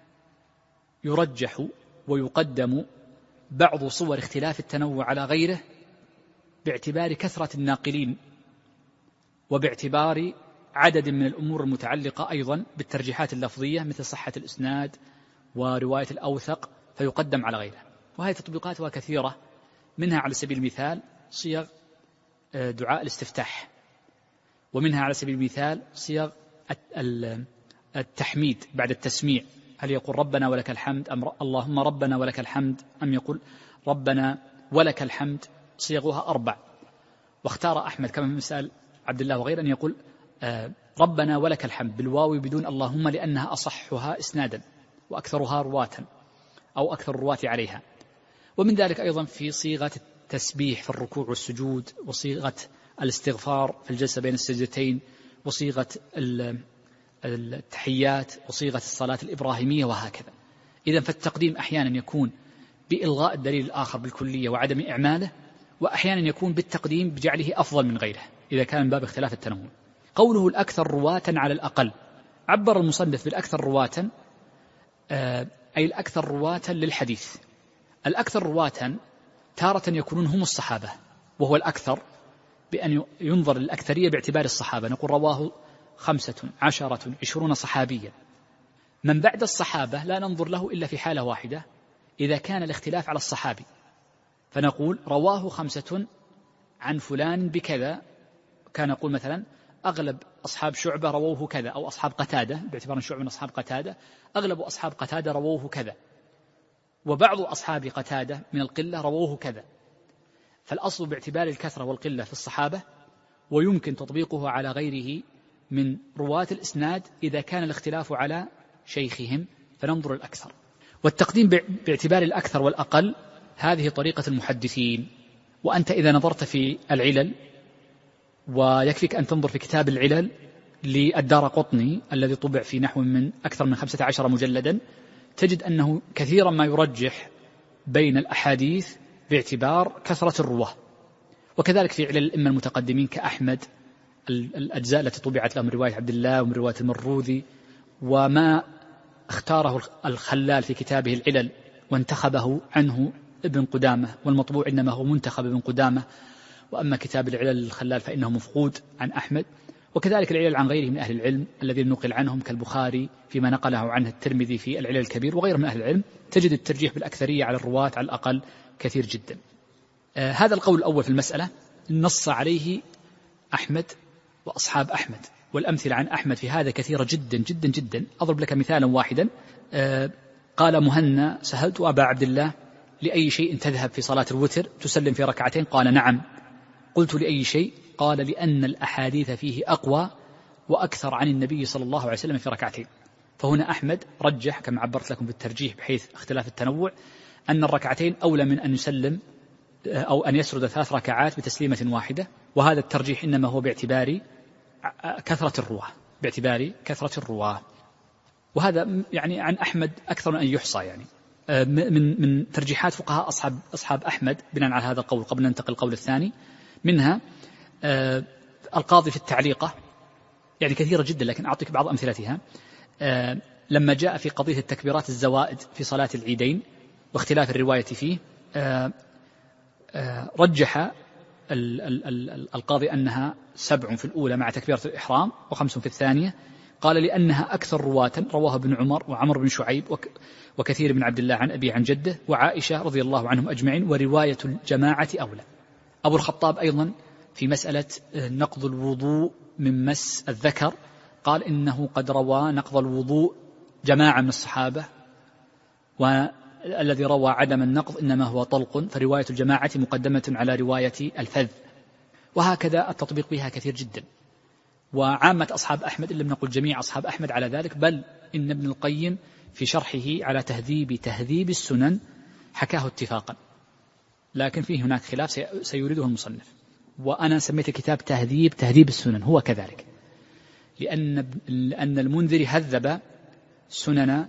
يرجح ويقدم بعض صور اختلاف التنوع على غيره باعتبار كثرة الناقلين وباعتبار عدد من الأمور المتعلقة أيضا بالترجيحات اللفظية مثل صحة الإسناد ورواية الأوثق، فيقدم على غيره. وهذه تطبيقاتها كثيرة، منها على سبيل المثال صيغ دعاء الاستفتاح، ومنها على سبيل المثال صيغ التحميد بعد التسميع، هل يقول ربنا ولك الحمد أم اللهم ربنا ولك الحمد أم يقول ربنا ولك الحمد. صيغها 4. واختار أحمد كما في مسألة عبد الله وغيره أن يقول ربنا ولك الحمد بالواو بدون اللهم، لأنها أصحها إسنادا وأكثرها رواة أو أكثر الرواة عليها. ومن ذلك أيضا في صيغة التسبيح في الركوع والسجود، وصيغة الاستغفار في الجلسة بين السجدتين، وصيغة التحيات، وصيغة الصلاة الإبراهيمية، وهكذا. إذن فالتقديم أحيانا يكون بإلغاء الدليل الآخر بالكلية وعدم إعماله، وأحيانا يكون بالتقديم بجعله أفضل من غيره إذا كان من باب اختلاف التنوع. قوله الأكثر رواة على الأقل، عبر المصنف بالأكثر رواة أي الأكثر رواة للحديث. الأكثر رواة تارة يكونون هم الصحابة، وهو الأكثر بأن ينظر للأكثرية باعتبار الصحابة، نقول رواه 5 10 20 صحابيا. من بعد الصحابة لا ننظر له إلا في حالة واحدة، إذا كان الاختلاف على الصحابي، فنقول رواه 5 عن فلان بكذا. كان نقول مثلا أغلب أصحاب شعبة رووه كذا، أو أصحاب قتادة، باعتبار شعبة من أصحاب قتادة، أغلب أصحاب قتادة رووه كذا، وبعض أصحاب قتادة من القلة رووه كذا. فالأصل باعتبار الكثرة والقلة في الصحابة، ويمكن تطبيقه على غيره من رواة الإسناد إذا كان الاختلاف على شيخهم، فننظر الأكثر. والتقديم باعتبار الأكثر والأقل هذه طريقة المحدثين. وأنت إذا نظرت في العلل، ويكفيك أن تنظر في كتاب العلل للدارقطني الذي طبع في نحو من أكثر من 15 مجلدا، تجد أنه كثيرا ما يرجح بين الأحاديث باعتبار كثرة الرواه. وكذلك في علل الأئمة المتقدمين كأحمد، الأجزاء التي طبعت له من رواية عبد الله ومن رواية المروذي، وما اختاره الخلال في كتابه العلل وانتخبه عنه ابن قدامة، والمطبوع إنما هو منتخب ابن قدامة، وأما كتاب العلل الخلال فإنه مفقود عن أحمد. وكذلك العلل عن غيره من أهل العلم الذين نقل عنهم كالبخاري فيما نقله عنه الترمذي في العلل الكبير وغيره من أهل العلم، تجد الترجيح بالأكثرية على الرواة على الأقل كثير جدا. هذا القول الأول في المسألة نص عليه أحمد وأصحاب أحمد، والأمثلة عن أحمد في هذا كثيرة جدا جدا جدا. أضرب لك مثالا واحدا. قال مهنا: سألت أبا عبد الله لأي شيء تذهب في صلاة الوتر تسلم في ركعتين؟ قال: نعم. قلت: لأي شيء؟ قال: لأن الأحاديث فيه أقوى وأكثر عن النبي صلى الله عليه وسلم في ركعتين. فهنا أحمد رجح كما عبرت لكم بالترجيح بحيث اختلاف التنوع أن الركعتين أولى من أن يسلم أو أن يسرد 3 ركعات بتسليمة واحدة، وهذا الترجيح إنما هو باعتبار كثرة الرواة. وهذا يعني عن أحمد أكثر من أن يحصى، يعني من ترجيحات فقهاء أصحاب أحمد بناء على هذا القول. قبل أن ننتقل القول الثاني منها القاضي في التعليقة، يعني كثيرة جدا لكن أعطيك بعض أمثلتها. لما جاء في قضية التكبيرات الزوائد في صلاة العيدين واختلاف الرواية فيه، رجح القاضي أنها 7 في الأولى مع تكبيرة الإحرام و5 في الثانية. قال لأنها أكثر رواة، رواه ابن عمر وعمر بن شعيب وكثير بن عبد الله عن أبي عن جده وعائشة رضي الله عنهم أجمعين، ورواية الجماعة أولى. أبو الخطاب أيضا في مسألة نقض الوضوء من مس الذكر قال إنه قد روى نقض الوضوء جماعة من الصحابة، والذي روى عدم النقض إنما هو طلق، فرواية الجماعة مقدمة على رواية الفذ. وهكذا التطبيق بها كثير جدا، وعامة أصحاب أحمد، إن لم نقل جميع أصحاب أحمد على ذلك، بل إن ابن القيم في شرحه على تهذيب السنن حكاه اتفاقا، لكن فيه هناك خلاف سيريده المصنف. وأنا سميت الكتاب تهذيب السنن، هو كذلك، لأن المنذر هذب سنن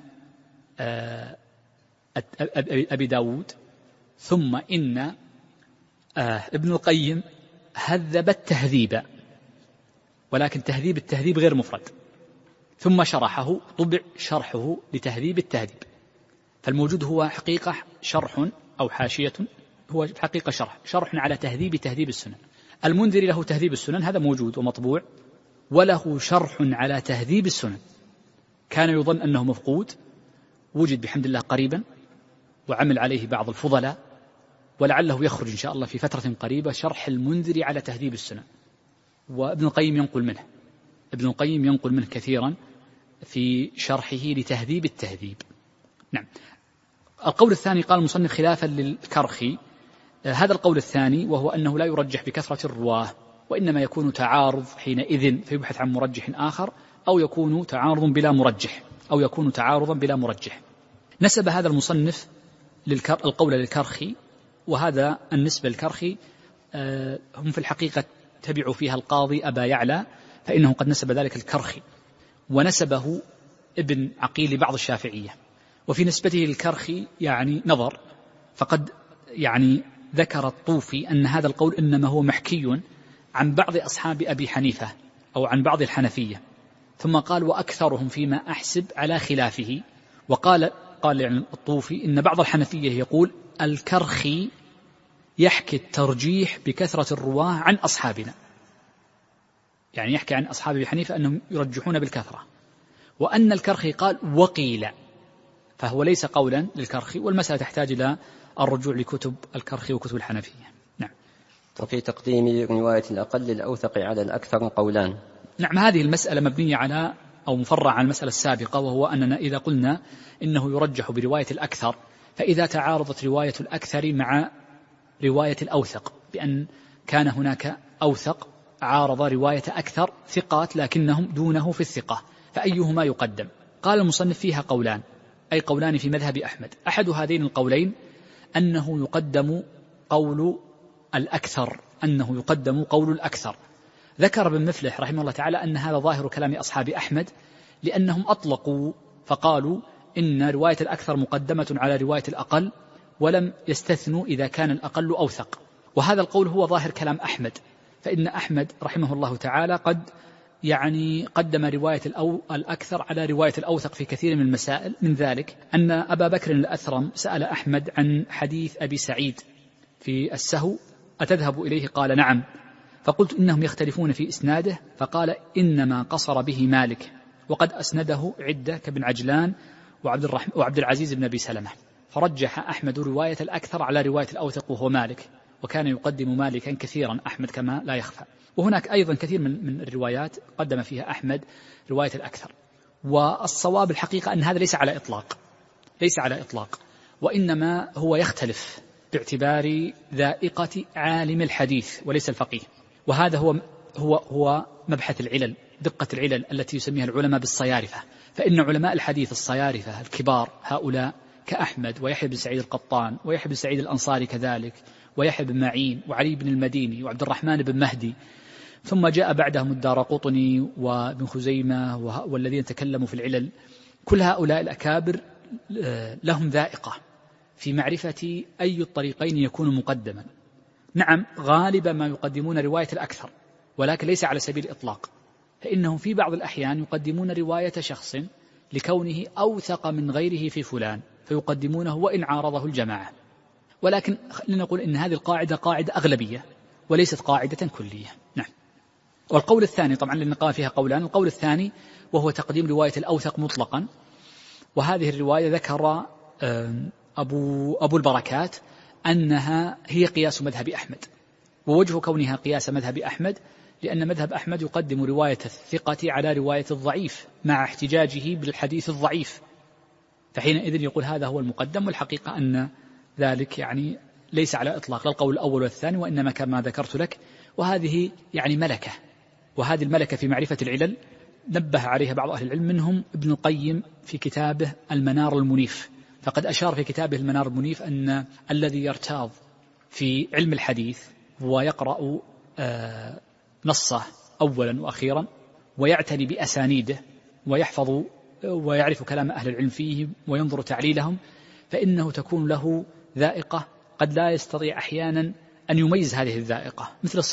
أبي داود، ثم إن ابن القيم هذب التهذيب، ولكن تهذيب التهذيب غير مفرد، ثم شرحه، طبع شرحه لتهذيب التهذيب. فالموجود هو حقيقة شرح أو حاشية، هو حقيقة شرح على تهذيب السنن. المنذر له تهذيب السنن، هذا موجود ومطبوع، وله شرح على تهذيب السنن كان يظن أنه مفقود، وجد بحمد الله قريبا وعمل عليه بعض الفضلاء، ولعله يخرج إن شاء الله في فترة قريبة شرح المنذر على تهذيب السنن. وابن القيم ينقل منه كثيرا في شرحه لتهذيب التهذيب. نعم. القول الثاني قال المصنف خلافا للكرخي، هذا القول الثاني وهو أنه لا يرجح بكثرة الرواه، وإنما يكون تعارض حينئذ فيبحث عن مرجح آخر، أو يكون تعارضا بلا مرجح. نسب هذا المصنف القول للكرخي، وهذا النسبة للكرخي هم في الحقيقة تبعوا فيها القاضي أبا يعلى، فإنه قد نسب ذلك الكرخي، ونسبه ابن عقيل بعض الشافعية. وفي نسبته للكرخي يعني نظر، فقد يعني ذكر الطوفي أن هذا القول إنما هو محكي عن بعض أصحاب أبي حنيفة أو عن بعض الحنفية، ثم قال وأكثرهم فيما أحسب على خلافه. وقال يعني الطوفي إن بعض الحنفية يقول الكرخي يحكي الترجيح بكثرة الرواه عن أصحابنا، يعني يحكي عن أصحاب أبي حنيفة أنهم يرجحون بالكثرة، وأن الكرخي قال وقيل، فهو ليس قولا للكرخي، والمسألة تحتاج إلى الرجوع لكتب الكرخي وكتب الحنفية. نعم. وفي تقديم رواية الأقل للأوثق على الأكثر قولان. نعم، هذه المسألة مبنية على أو مفرع عن المسألة السابقة، وهو أننا إذا قلنا إنه يرجح برواية الأكثر، فإذا تعارضت رواية الأكثر مع رواية الأوثق بأن كان هناك أوثق عارض رواية أكثر ثقات لكنهم دونه في الثقة، فأيهما يقدم؟ قال المصنف فيها قولان، أي قولان في مذهب أحمد. أحد هذين القولين أنه يقدم قول الأكثر. ذكر ابن مفلح رحمه الله تعالى أن هذا ظاهر كلام أصحاب أحمد، لأنهم أطلقوا فقالوا إن رواية الأكثر مقدمة على رواية الأقل، ولم يستثنوا إذا كان الأقل أوثق. وهذا القول هو ظاهر كلام أحمد، فإن أحمد رحمه الله تعالى قد يعني قدم رواية الأكثر على رواية الأوثق في كثير من المسائل. من ذلك أن أبا بكر الأثرم سأل أحمد عن حديث أبي سعيد في السهو أتذهب إليه؟ قال نعم. فقلت إنهم يختلفون في إسناده، فقال إنما قصر به مالك، وقد أسنده عدة كابن عجلان وعبد العزيز بن أبي سلمة. فرجح أحمد رواية الأكثر على رواية الأوثق وهو مالك، وكان يقدم مالكا كثيرا أحمد كما لا يخفى. وهناك أيضا كثير من الروايات قدم فيها أحمد رواية الأكثر. والصواب الحقيقة أن هذا ليس على إطلاق، وإنما هو يختلف باعتبار ذائقة عالم الحديث وليس الفقيه. وهذا هو مبحث العلل، دقة العلل التي يسميها العلماء بالصيارفة. فإن علماء الحديث الصيارفة الكبار هؤلاء كأحمد ويحيى بن سعيد القطان ويحيى بن سعيد الأنصاري كذلك ويحيى بن معين وعلي بن المديني وعبد الرحمن بن مهدي، ثم جاء بعدهم الدارقطني وابن خزيمة والذين تكلموا في العلل، كل هؤلاء الأكابر لهم ذائقة في معرفة أي الطريقين يكون مقدما. نعم غالبا ما يقدمون رواية الأكثر، ولكن ليس على سبيل الإطلاق، فإنهم في بعض الأحيان يقدمون رواية شخص لكونه أوثق من غيره في فلان فيقدمونه وإن عارضه الجماعة، ولكن لنقول إن هذه القاعدة قاعدة أغلبية وليست قاعدة كلية. نعم. والقول الثاني طبعا للنقاء فيها قولان، القول الثاني وهو تقديم رواية الأوثق مطلقا، وهذه الرواية ذكر أبو البركات أنها هي قياس مذهب أحمد، ووجه كونها قياس مذهب أحمد لأن مذهب أحمد يقدم رواية الثقة على رواية الضعيف مع احتجاجه بالحديث الضعيف، فحينئذ يقول هذا هو المقدم، والحقيقة أن ذلك يعني ليس على إطلاق لا القول الأول والثاني، وإنما كما ذكرت لك، وهذه يعني ملكة، وهذه الملكة في معرفة العلل نبه عليها بعض أهل العلم منهم ابن القيم في كتابه المنار المنيف، فقد أشار في كتابه المنار المنيف أن الذي يرتاض في علم الحديث ويقرأ نصه أولا وأخيرا ويعتني بأسانيده ويحفظ ويعرف كلام أهل العلم فيه وينظر تعليلهم، فإنه تكون له ذائقة قد لا يستطيع أحيانا أن يميز هذه الذائقة،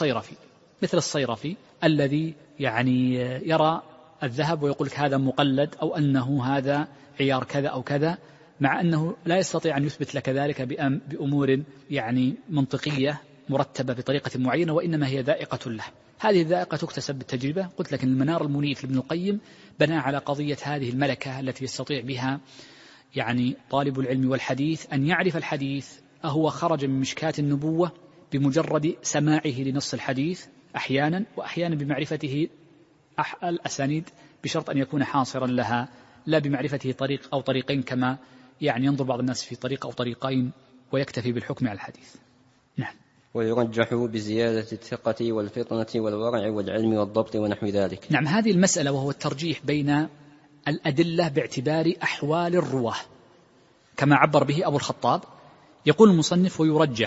مثل الصيرفي الذي يعني يرى الذهب ويقول لك هذا مقلد أو أنه هذا عيار كذا أو كذا، مع أنه لا يستطيع أن يثبت لك ذلك بأمور يعني منطقية مرتبة بطريقة معينة، وإنما هي ذائقة له. هذه الذائقة تكتسب بالتجربة. قلت لك المنار المنيف لابن القيم بنى على قضية هذه الملكة التي يستطيع بها يعني طالب العلم والحديث أن يعرف الحديث أهو خرج من مشكاة النبوة بمجرد سماعه لنص الحديث أحيانا، وأحيانا بمعرفته الأسانيد بشرط أن يكون حاصرا لها، لا بمعرفته طريق أو طريقين كما يعني ينظر بعض الناس في طريق أو طريقين ويكتفي بالحكم على الحديث. نعم. ويرجح بزيادة الثقة والفطنة والورع والعلم والضبط ونحو ذلك. نعم، هذه المسألة وهو الترجيح بين الأدلة باعتبار أحوال الرواه كما عبر به أبو الخطاب. يقول المصنف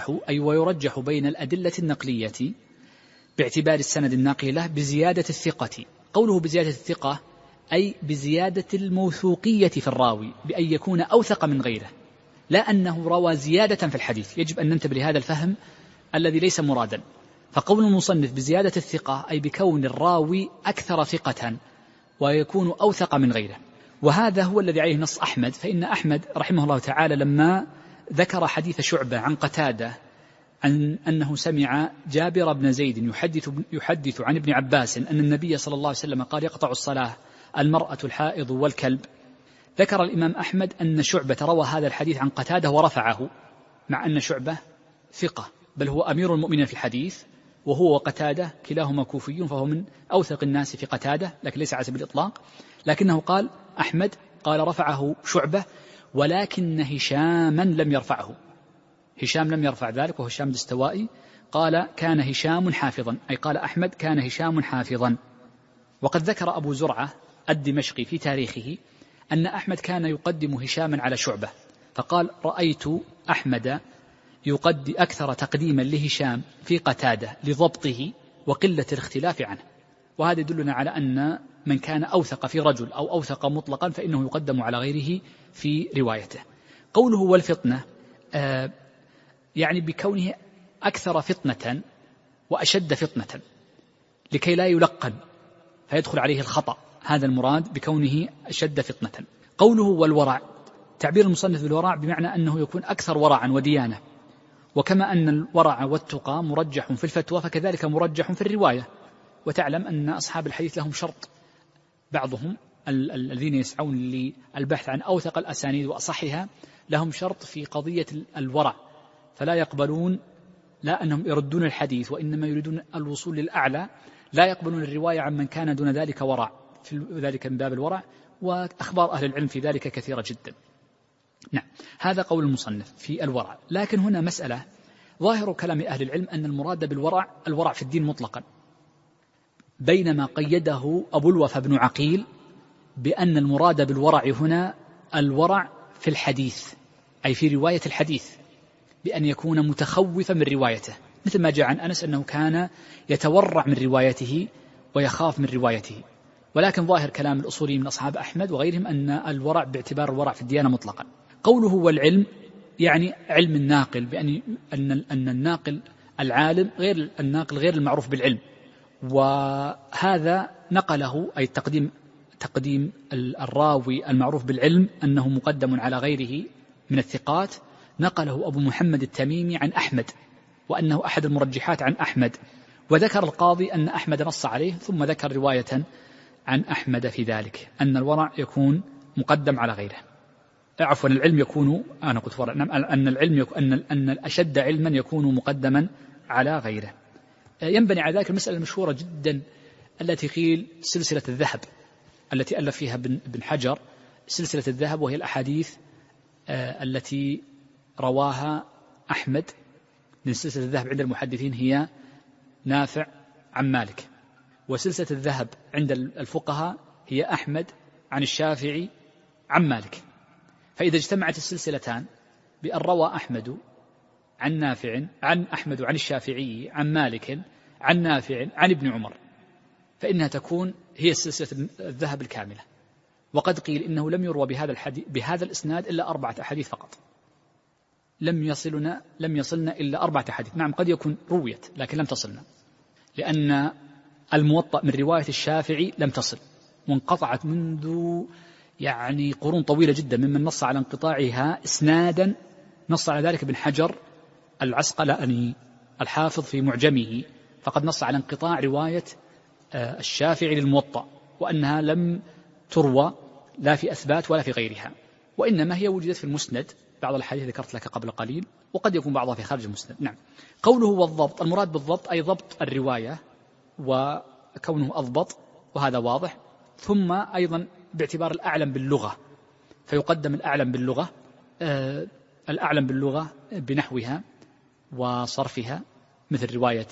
ويرجح بين الأدلة النقلية باعتبار السند الناقل له بزيادة الثقة. قوله بزيادة الثقة أي بزيادة الموثوقية في الراوي بأن يكون أوثق من غيره، لا أنه روى زيادة في الحديث. يجب أن ننتبه لهذا الفهم الذي ليس مرادا. فقول المصنف بزيادة الثقة أي بكون الراوي أكثر ثقة ويكون أوثق من غيره، وهذا هو الذي عليه نص أحمد. فإن أحمد رحمه الله تعالى لما ذكر حديث شعبة عن قتادة عن أنه سمع جابر بن زيد يحدث عن ابن عباس أن النبي صلى الله عليه وسلم قال يقطع الصلاة المرأة الحائض والكلب، ذكر الإمام أحمد أن شعبة روى هذا الحديث عن قتادة ورفعه، مع أن شعبة ثقة بل هو أمير المؤمنين في الحديث، وهو وقتادة كلاهما كوفيون فهو من أوثق الناس في قتادة، لكن ليس على سبيل الإطلاق. لكنه قال أحمد قال رفعه شعبة، ولكن هشاما لم يرفعه. هشام لم يرفع ذلك، وهو هشام الدستوائي قال كان هشام حافظا، أي قال أحمد كان هشام حافظا. وقد ذكر أبو زرعة الدمشقي في تاريخه أن أحمد كان يقدم هشاما على شعبة، فقال رأيت أحمد يقدم أكثر تقديما لهشام في قتادة لضبطه وقلة الاختلاف عنه. وهذا يدلنا على أن من كان أوثق في رجل أو أوثق مطلقا فإنه يقدم على غيره في روايته. قوله والفطنة يعني بكونه أكثر فطنة وأشد فطنة لكي لا يلقن فيدخل عليه الخطأ، هذا المراد بكونه أشد فطنة. قوله والورع، تعبير المصنف بالورع بمعنى أنه يكون أكثر ورعا وديانة، وكما أن الورع والتقى مرجح في الفتوى فكذلك مرجح في الرواية. وتعلم أن أصحاب الحديث لهم شرط، بعضهم الذين يسعون للبحث عن أوثق الأسانيد وأصحها لهم شرط في قضية الورع، فلا يقبلون لا أنهم يردون الحديث وإنما يريدون الوصول للأعلى، لا يقبلون الرواية عن من كان دون ذلك ورع، في ذلك من باب الورع، وأخبار أهل العلم في ذلك كثيرة جدا. نعم، هذا قول المصنف في الورع. لكن هنا مسألة، ظاهر كلام أهل العلم أن المراد بالورع الورع في الدين مطلقا، بينما قيده أبو الوفا بن عقيل بأن المراد بالورع هنا الورع في الحديث، أي في رواية الحديث، بأن يكون متخوفا من روايته، مثل ما جاء عن أنس أنه كان يتورع من روايته ويخاف من روايته. ولكن ظاهر كلام الأصوليين من أصحاب أحمد وغيرهم أن الورع باعتبار الورع في الديانة مطلقا. قوله والعلم يعني علم الناقل، بأن أن الناقل العالم غير الناقل غير المعروف بالعلم، وهذا نقله أي تقديم الراوي المعروف بالعلم أنه مقدم على غيره من الثقات، نقله أبو محمد التميمي عن أحمد، وأنه أحد المرجحات عن أحمد. وذكر القاضي أن أحمد نص عليه، ثم ذكر رواية عن أحمد في ذلك أن الورع يكون مقدم على غيره. عفوا العلم يكون أنا قلت ورع، أن العلم يكون أن الأشد علما يكون مقدما على غيره. ينبني على ذلك المسألة المشهورة جدا التي قيل سلسلة الذهب التي ألف فيها ابن حجر، سلسلة الذهب، وهي الأحاديث التي رواها أحمد. من سلسلة الذهب عند المحدثين هي نافع عن مالك، وسلسلة الذهب عند الفقهاء هي أحمد عن الشافعي عن مالك. فإذا اجتمعت السلسلتان بأن روى أحمد عن نافع عن أحمد عن الشافعي عن مالك عن نافع عن ابن عمر، فإنها تكون هي سلسلة الذهب الكاملة. وقد قيل إنه لم يروى بهذا الإسناد إلا 4 أحاديث فقط، لم يصلنا إلا 4 أحاديث. نعم قد يكون رويت لكن لم تصلنا، لأن الموطأ من رواية الشافعي لم تصل، وانقطعت منذ قرون طويلة جدا، ممن نص على انقطاعها إسنادا نص على ذلك ابن حجر العسقلاني الحافظ في معجمه، فقد نص على انقطاع رواية الشافعي للموطأ، وأنها لم تروى لا في أثبات ولا في غيرها، وإنما هي وجدت في المسند. بعض الحديث ذكرت لك قبل قليل، وقد يكون بعضها في خارج المسند. نعم. قوله والضبط، المراد بالضبط أي ضبط الرواية وكونه أضبط، وهذا واضح. ثم أيضا باعتبار الأعلم باللغة، فيقدم الأعلم باللغة، الأعلم باللغة بنحوها وصرفها، مثل رواية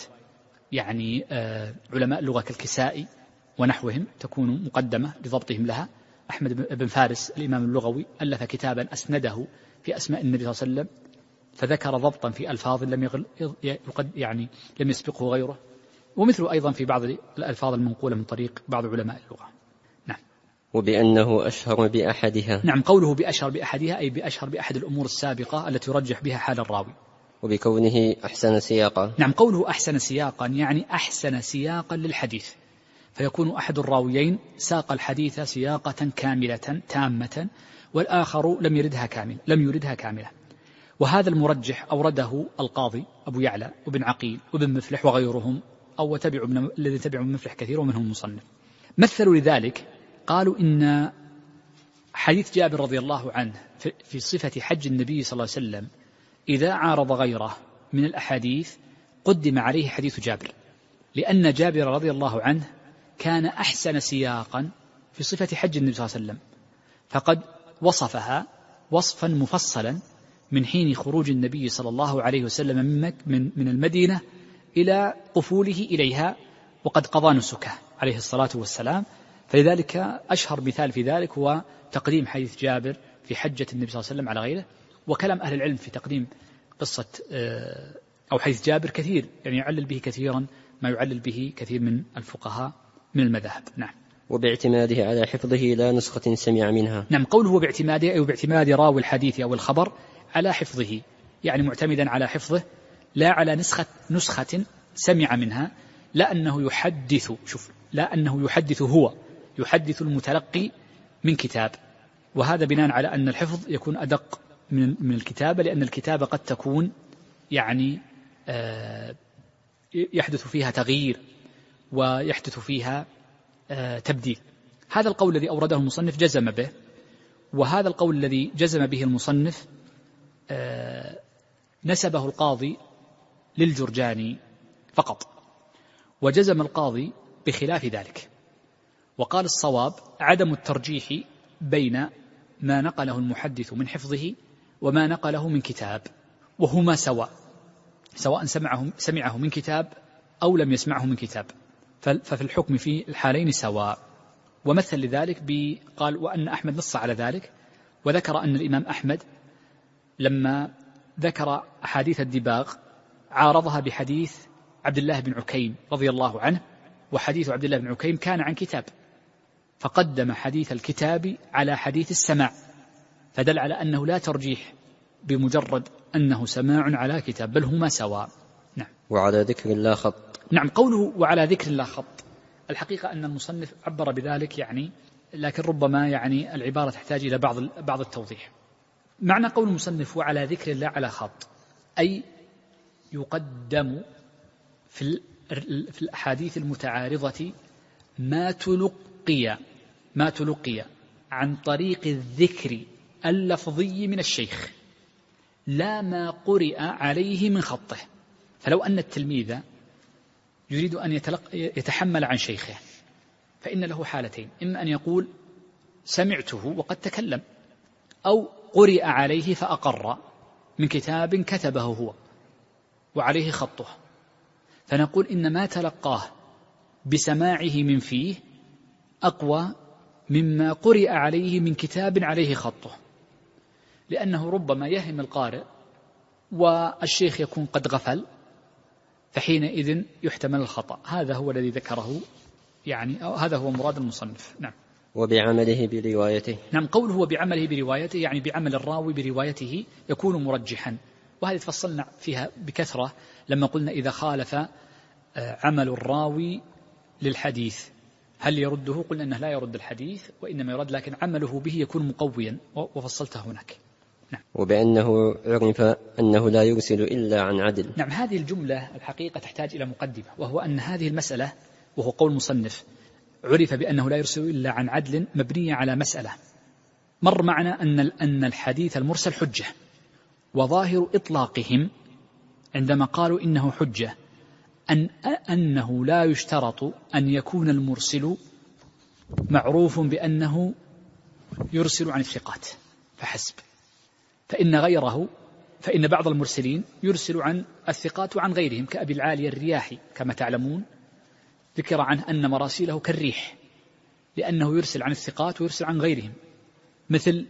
علماء اللغة كالكسائي ونحوهم تكون مقدمة لضبطهم لها. أحمد بن فارس الإمام اللغوي ألف كتابا أسنده في أسماء النبي صلى الله عليه وسلم، فذكر ضبطا في ألفاظ لم يسبقه غيره، ومثله أيضا في بعض الألفاظ المنقولة من طريق بعض علماء اللغة. نعم. وبأنه أشهر بأحدها. نعم، قوله بأشهر بأحدها أي بأشهر بأحد الأمور السابقة التي يرجح بها حال الراوي. وبكونه أحسن سياقا. نعم، قوله أحسن سياقا يعني أحسن سياقا للحديث، فيكون أحد الراويين ساق الحديث سياقة كاملة تامة، والآخر لم يردها كاملة. وهذا المرجح أورده القاضي أبو يعلى وابن عقيل وابن مفلح وغيرهم، أو الذي تبعوا ابن مفلح كثير ومنهم المصنف. مثلوا لذلك قالوا إن حديث جابر رضي الله عنه في صفة حج النبي صلى الله عليه وسلم إذا عارض غيره من الأحاديث قدم عليه حديث جابر، لأن جابر رضي الله عنه كان أحسن سياقا في صفة حج النبي صلى الله عليه وسلم، فقد وصفها وصفا مفصلا من حين خروج النبي صلى الله عليه وسلم من المدينة إلى قفوله إليها، وقد قضى نسكه عليه الصلاة والسلام. فلذلك أشهر مثال في ذلك هو تقديم حديث جابر في حجة النبي صلى الله عليه وسلم على غيره. وكلام أهل العلم في تقديم قصة أو حديث جابر كثير، يعلل به كثيرا ما يعلل به كثير من الفقهاء من المذاهب. نعم. وباعتماده على حفظه لا نسخة سمع منها. نعم، قوله باعتماده أي باعتماد راوي الحديث أو الخبر على حفظه، يعني معتمدا على حفظه لا على نسخة سمع منها، لا أنه يحدث هو يحدث المتلقي من كتاب، وهذا بناء على أن الحفظ يكون أدق من الكتابة، لأن الكتابة قد تكون يحدث فيها تغيير ويحدث فيها تبديل. هذا القول الذي أورده المصنف جزم به، وهذا القول الذي جزم به المصنف نسبه القاضي للجرجاني فقط، وجزم القاضي بخلاف ذلك، وقال الصواب عدم الترجيح بين ما نقله المحدث من حفظه وما نقله من كتاب، وهما سواء سمعه من كتاب أو لم يسمعه من كتاب، ففي الحكم في الحالين سواء. ومثل لذلك قال وأن أحمد نص على ذلك، وذكر أن الإمام أحمد لما ذكر أحاديث الدباغ عارضها بحديث عبد الله بن عكيم رضي الله عنه، وحديث عبد الله بن عكيم كان عن كتاب، فقدم حديث الكتاب على حديث السماع، فدل على أنه لا ترجيح بمجرد أنه سماع على كتاب، بل هما سواء. نعم. وعلى ذكر الله خط. نعم، قوله وعلى ذكر الله خط، الحقيقة أن المصنف عبر بذلك يعني، لكن ربما يعني العبارة تحتاج إلى بعض التوضيح. معنى قول المصنف وعلى ذكر الله على خط، أي يقدم في الأحاديث المتعارضة ما تلقي عن طريق الذكر اللفظي من الشيخ، لا ما قرئ عليه من خطه. فلو أن التلميذ يريد أن يتحمل عن شيخه، فإن له حالتين: إما أن يقول سمعته وقد تكلم، أو قرئ عليه فأقر من كتاب كتبه هو وعليه خطه، فنقول إن ما تلقاه بسماعه من فيه أقوى مما قرئ عليه من كتاب عليه خطه، لأنه ربما يهم القارئ والشيخ يكون قد غفل، فحينئذ يحتمل الخطأ. هذا هو الذي ذكره يعني، أو هذا هو مراد المصنف. نعم. وبعمله بروايته. نعم، قوله وبعمله بروايته يعني بعمل الراوي بروايته يكون مرجحا، وهذه تفصلنا فيها بكثرة لما قلنا إذا خالف عمل الراوي للحديث هل يرده؟ قلنا أنه لا يرد الحديث وإنما يرد، لكن عمله به يكون مقويا، وفصلتها هناك. نعم. وبأنه عرف أنه لا يرسل إلا عن عدل. نعم، هذه الجملة الحقيقة تحتاج إلى مقدمة، وهو أن هذه المسألة، وهو قول مصنف عرف بأنه لا يرسل إلا عن عدل، مبنية على مسألة مر معنا أن الحديث المرسل حجة، وظاهر إطلاقهم عندما قالوا إنه حجة أنه لا يشترط أن يكون المرسل معروف بأنه يرسل عن الثقات فحسب، فإن بعض المرسلين يرسل عن الثقات وعن غيرهم، كأبي العالي الرياحي كما تعلمون ذكر عنه أن مراسيله كالريح، لأنه يرسل عن الثقات ويرسل عن غيرهم، مثل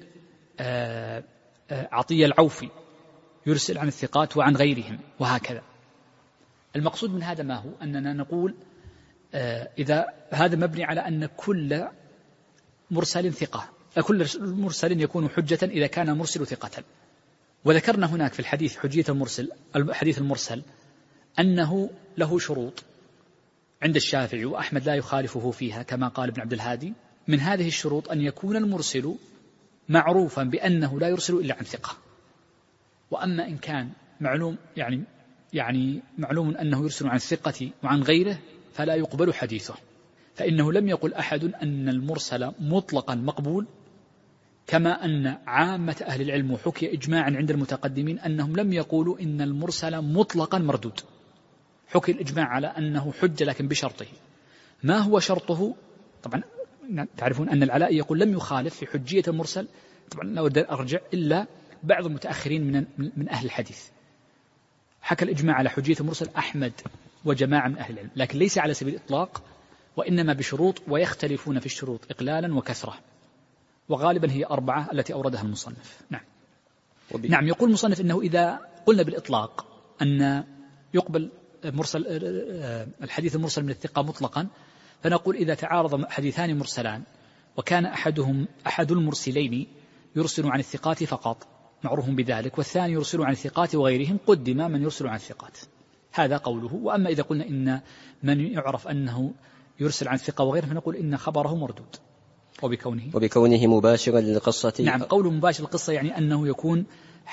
عطية العوفي يرسل عن الثقات وعن غيرهم، وهكذا. المقصود من هذا ما هو؟ أننا نقول إذا هذا مبني على أن كل مرسل ثقة، كل مرسل يكون حجة إذا كان المرسل ثقة. وذكرنا هناك في الحديث حجية الحديث المرسل أنه له شروط عند الشافعي، وأحمد لا يخالفه فيها كما قال ابن عبد الهادي. من هذه الشروط أن يكون المرسل معروفا بأنه لا يرسل إلا عن ثقة، وأما إن كان معلوم يعني معلوم أنه يرسل عن الثقة وعن غيره فلا يقبل حديثه، فإنه لم يقل أحد أن المرسل مطلقا مقبول، كما أن عامة أهل العلم وحكي إجماعا عند المتقدمين أنهم لم يقولوا إن المرسل مطلقا مردود، حكي الإجماع على أنه حجة لكن بشرطه. ما هو شرطه؟ طبعا تعرفون أن العلاء يقول لم يخالف في حجية المرسل، طبعا لا أود أرجع إلا بعض المتأخرين من أهل الحديث حكى الإجماع على حجية المرسل أحمد وجماعة من أهل العلم، لكن ليس على سبيل الإطلاق، وإنما بشروط، ويختلفون في الشروط إقلالا وكثرة، وغالبا هي 4 التي أوردها المصنف. نعم. نعم، يقول المصنف إنه إذا قلنا بالإطلاق أن يقبل مرسل الحديث المرسل من الثقة مطلقا، فنقول إذا تعارض حديثان مرسلان وكان أحد المرسلين يرسل عن الثقات فقط معروف بذلك، والثاني يرسل عن الثقات وغيرهم، قدم من يرسل عن الثقات. هذا قوله. وأما إذا قلنا إن من يعرف أنه يرسل عن الثقة وغيره فنقول إن خبره مردود وبكونه مباشرا للقصة. نعم، قول مباشر القصة يعني أنه يكون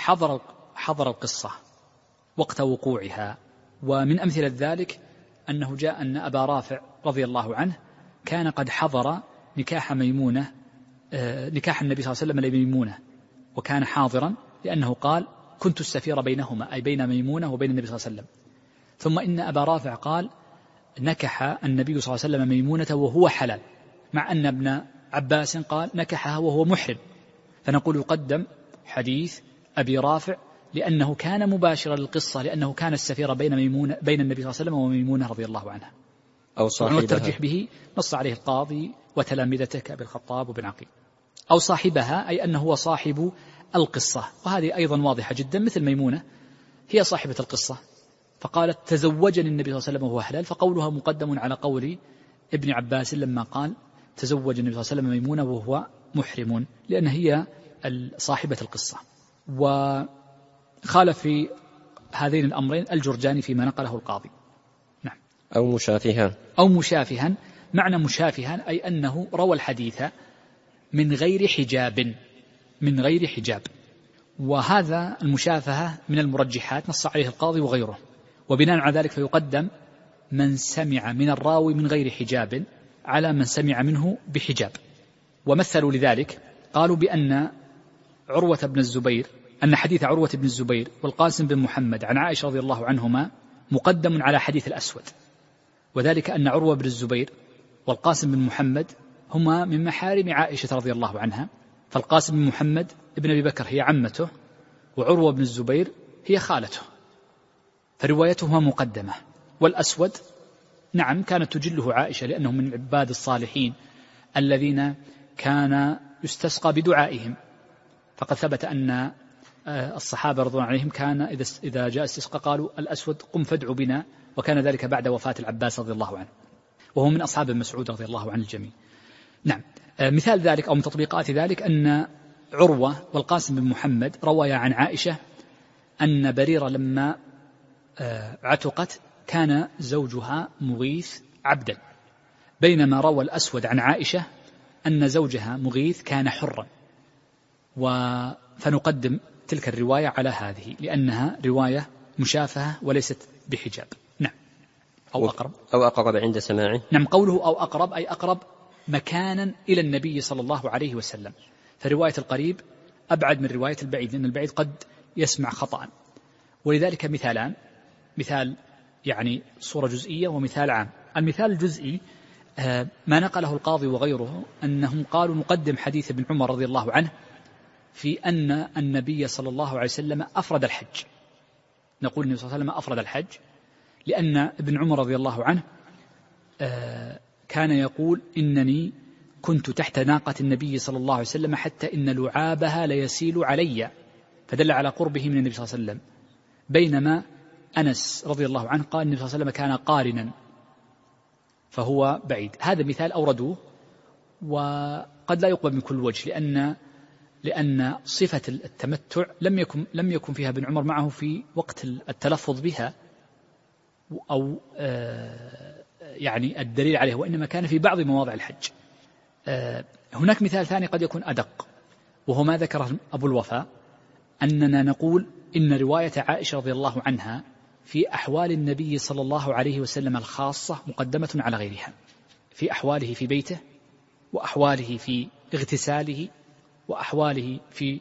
حضر القصة وقت وقوعها. ومن أمثلة ذلك أنه جاء أن أبا رافع رضي الله عنه كان قد حضر نكاح ميمونة، نكاح النبي صلى الله عليه وسلم لميمونة، وكان حاضرا لأنه قال كنت السفير بينهما، أي بين ميمونة وبين النبي صلى الله عليه وسلم. ثم إن أبا رافع قال نكح النبي صلى الله عليه وسلم ميمونة وهو حلال، مع أن ابن عباس قال نكحها وهو محرم، فنقول يقدم حديث أبي رافع لأنه كان مباشرا للقصة، لأنه كان السفير بين النبي صلى الله عليه وسلم وميمونة رضي الله عنها. أو صاحبها. والترجيح به نص عليه القاضي وتلامذته كأبي الخطاب وبن عقيل. أو صاحبها أي أنه هو صاحب القصة، وهذه أيضا واضحة جدا، مثل ميمونة هي صاحبة القصة فقالت تزوجني النبي صلى الله عليه وسلم وهو حلال، فقولها مقدم على قول ابن عباس لما قال تزوج النبي صلى الله عليه وسلم ميمونة وهو محرم، لأن هي صاحبة القصة. وخالف في هذين الأمرين الجرجاني فيما نقله القاضي. نعم. أو مشافها. أو مشافها، معنى مشافها أي أنه روى الحديث من غير حجاب، من غير حجاب، وهذا المشافهة من المرجحات نص عليه القاضي وغيره، وبناء على ذلك فيقدم من سمع من الراوي من غير حجاب على من سمع منه بحجاب. ومثلوا لذلك قالوا بأن عروة بن الزبير، أن حديث عروة بن الزبير والقاسم بن محمد عن عائشة رضي الله عنهما مقدم على حديث الأسود، وذلك أن عروة بن الزبير والقاسم بن محمد هما من محارم عائشة رضي الله عنها، فالقاسم بن محمد ابن أبي بكر هي عمته، وعروة بن الزبير هي خالته، فروايتهما مقدمة. والأسود نعم كانت تجله عائشة لأنه من عباد الصالحين الذين كان يستسقى بدعائهم، فقد ثبت أن الصحابة رضي الله عنهم كان إذا جاء استسقى قالوا الأسود قم فادع بنا، وكان ذلك بعد وفاة العباس رضي الله عنه، وهو من أصحاب مسعود رضي الله عن الجميع. نعم. مثال ذلك أو من تطبيقات ذلك أن عروة والقاسم بن محمد روايا عن عائشة أن بريرة لما عتقت كان زوجها مغيث عبدا، بينما روى الأسود عن عائشة أن زوجها مغيث كان حرا، فنقدم تلك الرواية على هذه لأنها رواية مشافهة وليست بحجاب. نعم. أو أقرب. أو أقرب عند سماعه. نعم، قوله أو أقرب أي أقرب مكانا إلى النبي صلى الله عليه وسلم، فرواية القريب أبعد من رواية البعيد، لأن البعيد قد يسمع خطأ. ولذلك مثالان، مثال يعني صورة جزئية ومثال عام. المثال الجزئي ما نقله القاضي وغيره أنهم قالوا نقدم حديث ابن عمر رضي الله عنه في أن النبي صلى الله عليه وسلم أفرد الحج، نقول النبي صلى الله عليه وسلم أفرد الحج لأن ابن عمر رضي الله عنه كان يقول إنني كنت تحت ناقة النبي صلى الله عليه وسلم حتى إن لعابها ليسيل علي، فدل على قربه من النبي صلى الله عليه وسلم. بينما أنس رضي الله عنه قال النبي صلى الله عليه وسلم كان قارنا، فهو بعيد. هذا مثال أوردوه وقد لا يقبل من كل وجه، لأن صفة التمتع لم يكن فيها ابن عمر معه في وقت التلفظ بها أو يعني الدليل عليه، وإنما كان في بعض مواضع الحج. هناك مثال ثاني قد يكون أدق، وهو ما ذكره أبو الوفاء، أننا نقول إن رواية عائشة رضي الله عنها في أحوال النبي صلى الله عليه وسلم الخاصة مقدمة على غيرها، في أحواله في بيته، وأحواله في اغتساله، وأحواله في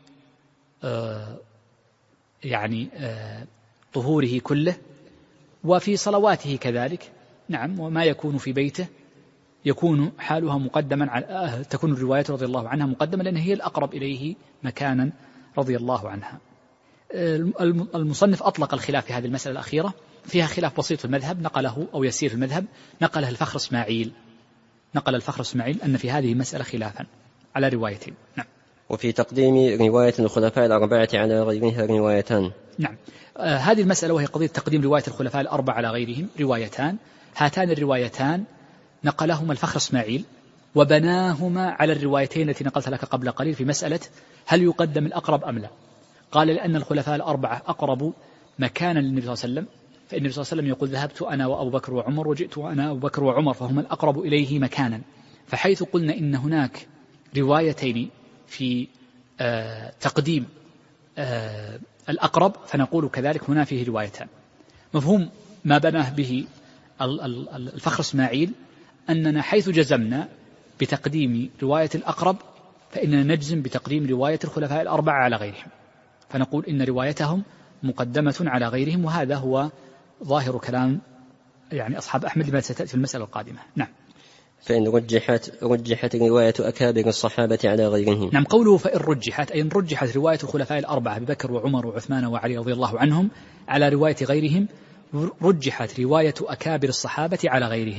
طهوره كله، وفي صلواته كذلك. نعم. وما يكون في بيته يكون حالها مقدما على تكون الرواية رضي الله عنها مقدمة لأن هي الأقرب إليه مكانا رضي الله عنها. المصنف أطلق الخلاف في هذه المسألة الأخيرة، فيها خلاف بسيط في المذهب نقله أو يسير في المذهب، نقله الفخر إسماعيل، نقل الفخر إسماعيل أن في هذه المسألة خلافا على روايتين. نعم. وفي تقديم رواية الخلفاء الأربعة على غيرها روايتان. نعم. هذه المسألة وهي قضية تقديم رواية الخلفاء الأربعة على غيرهم روايتان، هاتان الروايتان نقلهما الفخر إسماعيل وبناهما على الروايتين التي نقلت لك قبل قليل في مسألة هل يقدم الأقرب أم لا. قال لأن الخلفاء الأربعة أقرب مكانا للنبي صلى الله عليه وسلم، فالنبي صلى الله عليه وسلم يقول ذهبت أنا وأبو بكر وعمر وجئت وأنا أبو بكر وعمر، فهما الأقرب إليه مكانا. فحيث قلنا إن هناك روايتين في تقديم الأقرب، فنقول كذلك هنا فيه روايتان. مفهوم ما بناه به الفخر إسماعيل أننا حيث جزمنا بتقديم رواية الأقرب فإننا نجزم بتقديم رواية الخلفاء الأربعة على غيرهم، فنقول إن روايتهم مقدمة على غيرهم، وهذا هو ظاهر كلام يعني أصحاب أحمد لما ستأتي في المسألة القادمة. نعم. فإن رجحت رواية أكابر الصحابة على غيرهم. نعم. قوله فإن رجحت أي إن رجحت رواية الخلفاء الأربعة أبي بكر وعمر وعثمان وعلي رضي الله عنهم على رواية غيرهم، رجحت رواية أكابر الصحابة على غيرهم،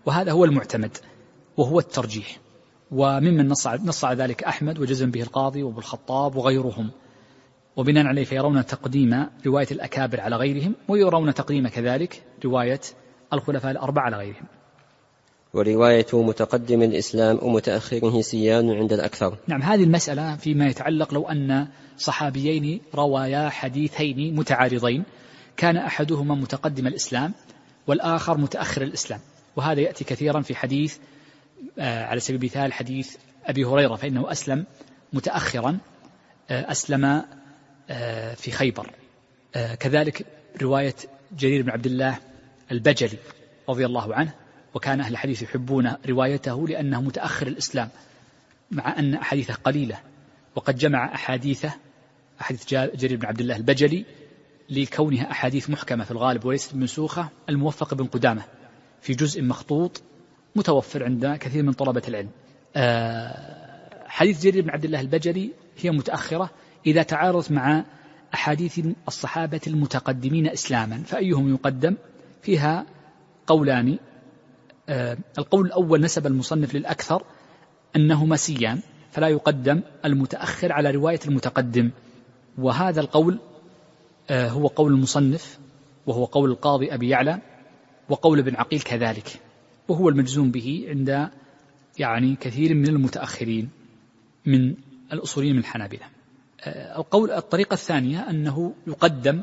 وهذا هو المعتمد وهو الترجيح، وممن نص على ذلك أحمد وجزم به القاضي وابو الخطاب وغيرهم، وبناء عليه فيرون تقديم رواية الأكابر على غيرهم، ويرون تقديم كذلك رواية الخلفاء الأربعة على غيرهم. ورواية متقدم الإسلام ومتأخره سيان عند الأكثر. نعم، هذه المسألة فيما يتعلق لو أن صحابيين روايا حديثين متعارضين، كان أحدهما متقدم الإسلام والآخر متأخر الإسلام، وهذا يأتي كثيرا في حديث على سبيل المثال حديث أبي هريرة، فإنه أسلم متأخرا، أسلم في خيبر. كذلك رواية جرير بن عبد الله البجلي رضي الله عنه، وكان أهل الحديث يحبون روايته لأنه متأخر الإسلام، مع أن أحاديثه قليلة، وقد جمع أحاديث جرير بن عبد الله البجلي لكونها أحاديث محكمة في الغالب وليست منسوخة، الموفق بن قدامة في جزء مخطوط متوفر عند كثير من طلبة العلم. حديث جرير بن عبد الله البجلي هي متأخرة إذا تعارضت مع أحاديث الصحابة المتقدمين إسلاما، فأيهم يقدم؟ فيها قولان. القول الأول نسب المصنف للأكثر أنهما سيان، فلا يقدم المتأخر على رواية المتقدم، وهذا القول هو قول المصنف، وهو قول القاضي أبي يعلى، وقول ابن عقيل كذلك، وهو المجزوم به عند كثير من المتأخرين من الأصوليين من الحنابلة. الطريقة الثانية أنه يقدم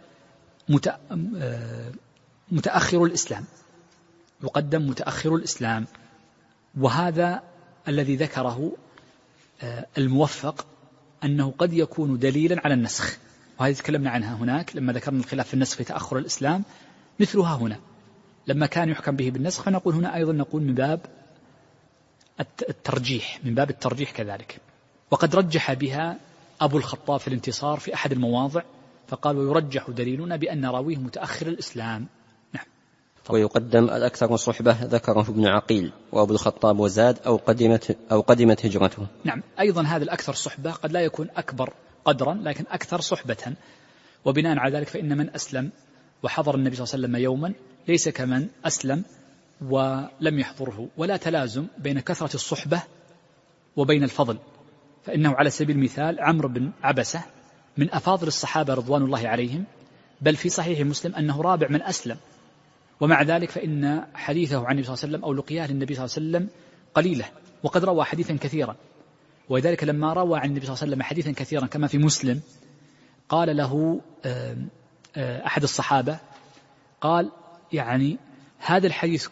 متأخر الإسلام، يقدم متأخر الإسلام، وهذا الذي ذكره الموفق أنه قد يكون دليلا على النسخ، وهذه تكلمنا عنها هناك لما ذكرنا الخلاف في النسخ في تأخر الإسلام، مثلها هنا لما كان يحكم به بالنسخ، فنقول هنا أيضا نقول من باب الترجيح، من باب الترجيح كذلك. وقد رجح بها أبو الخطاب في الانتصار في أحد المواضع، فقال ويرجح دليلنا بأن راويه متأخر الإسلام. نعم. ويقدم الأكثر صحبة ذكره ابن عقيل وأبو الخطاب وزاد أو قدمت هجرته. نعم، أيضا هذا الأكثر صحبة قد لا يكون أكبر قدرا لكن أكثر صحبة، وبناء على ذلك فإن من أسلم وحضر النبي صلى الله عليه وسلم يوما ليس كمن أسلم ولم يحضره، ولا تلازم بين كثرة الصحبة وبين الفضل، فإنه على سبيل المثال عمرو بن عبسة من أفاضل الصحابة رضوان الله عليهم، بل في صحيح مسلم أنه رابع من أسلم، ومع ذلك فإن حديثه عن النبي صلى الله عليه وسلم أو لقياه للنبي صلى الله عليه وسلم قليلة، وقد روى حديثا كثيرا، ولذلك لما روى عن النبي صلى الله عليه وسلم حديثا كثيرا كما في مسلم قال له أحد الصحابة، قال هذا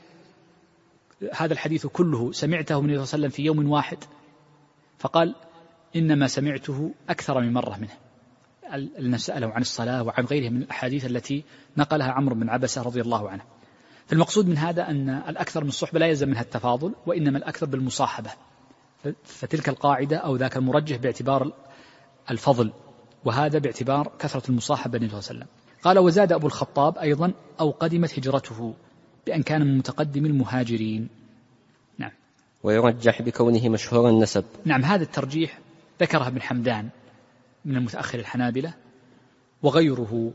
الحديث كله سمعته من النبي صلى الله عليه وسلم في يوم واحد؟ فقال إنما سمعته أكثر من مرة منه. نسأله عن الصلاة وعن غيره من الأحاديث التي نقلها عمرو بن عبسة رضي الله عنه. فالمقصود من هذا أن الأكثر من الصحبة لا يلزم منها التفاضل، وإنما الأكثر بالمصاحبة، فتلك القاعدة أو ذاك المرجح باعتبار الفضل، وهذا باعتبار كثرة المصاحبة للنبي صلى الله عليه وسلم. قال وزاد أبو الخطاب أيضا أو قدمت هجرته، بأن كان من متقدم المهاجرين. نعم. ويرجح بكونه مشهور النسب. نعم، هذا الترجيح ذكرها ابن حمدان من المتأخر الحنابلة وغيره،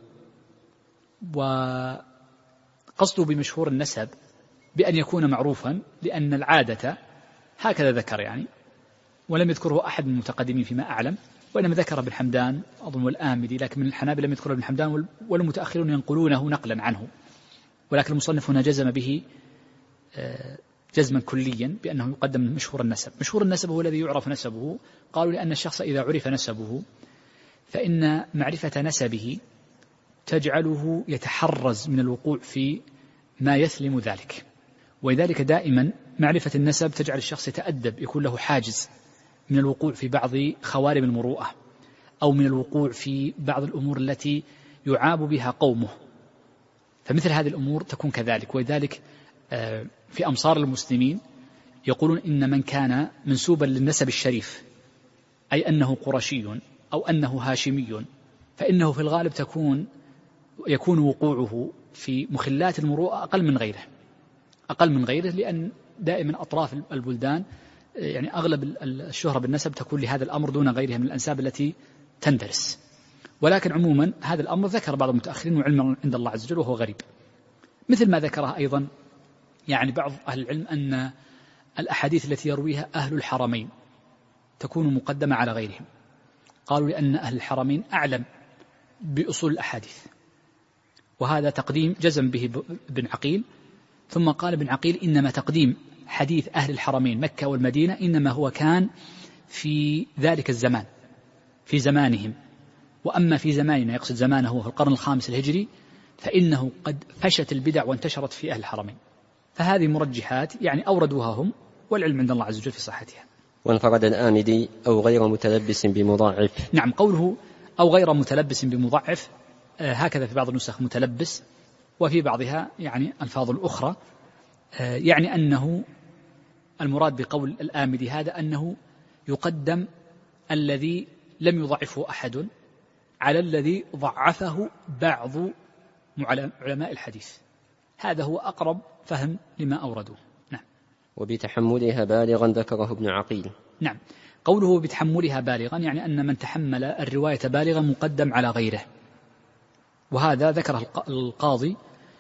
وقصده بمشهور النسب بأن يكون معروفا، لأن العادة هكذا ذكر ولم يذكره أحد من المتقدمين فيما أعلم، وإنما ذكر ابن حمدان أظن والآمدي، لكن من الحنابلة لم يذكر ابن حمدان، والمتأخرون ينقلونه نقلا عنه، ولكن المصنف هنا جزم به جزما كليا بأنه يقدم مشهور النسب. مشهور النسب هو الذي يعرف نسبه، قالوا لأن الشخص إذا عرف نسبه فإن معرفة نسبه تجعله يتحرز من الوقوع في ما يثلم ذلك، ولذلك دائما معرفة النسب تجعل الشخص يتأدب، يكون له حاجز من الوقوع في بعض خوارم المروءة، أو من الوقوع في بعض الأمور التي يعاب بها قومه، فمثل هذه الأمور تكون كذلك. ولذلك في أمصار المسلمين يقولون إن من كان منسوبا للنسب الشريف، أي أنه قرشي أو أنه هاشمي، فإنه في الغالب يكون وقوعه في مخلات المروءة أقل من غيره، لأن دائما أطراف البلدان أغلب الشهرة بالنسب تكون لهذا الأمر دون غيرها من الأنساب التي تندرس. ولكن عموما هذا الأمر ذكر بعض المتأخرين وعلم عند الله عز وجل وهو غريب، مثل ما ذكره أيضا يعني بعض أهل العلم أن الأحاديث التي يرويها أهل الحرمين تكون مقدمة على غيرهم، قالوا لأن أهل الحرمين أعلم بأصول الأحاديث، وهذا تقديم جزم به ابن عقيل. ثم قال ابن عقيل إنما تقديم حديث أهل الحرمين مكة والمدينة إنما هو كان في ذلك الزمان، في زمانهم، وأما في زماننا، يقصد زمانه في القرن الخامس الهجري، فإنه قد فشت البدع وانتشرت في أهل الحرمين. فهذه مرجحات يعني أوردوها هم، والعلم عند الله عز وجل في صحتها. وانفرد الآمدي أو غير متلبس بمضاعف. نعم، قوله أو غير متلبس بمضاعف هكذا في بعض النسخ متلبس، وفي بعضها يعني الفاظ الأخرى، يعني أنه المراد بقول الآمدي هذا أنه يقدم الذي لم يضعفه أحد على الذي ضعفه بعض علماء الحديث. هذا هو أقرب فهم لما أوردوه. نعم. وبتحملها بالغا ذكره ابن عقيل. نعم، قوله بتحملها بالغا يعني أن من تحمل الرواية بالغا مقدم على غيره، وهذا ذكره القاضي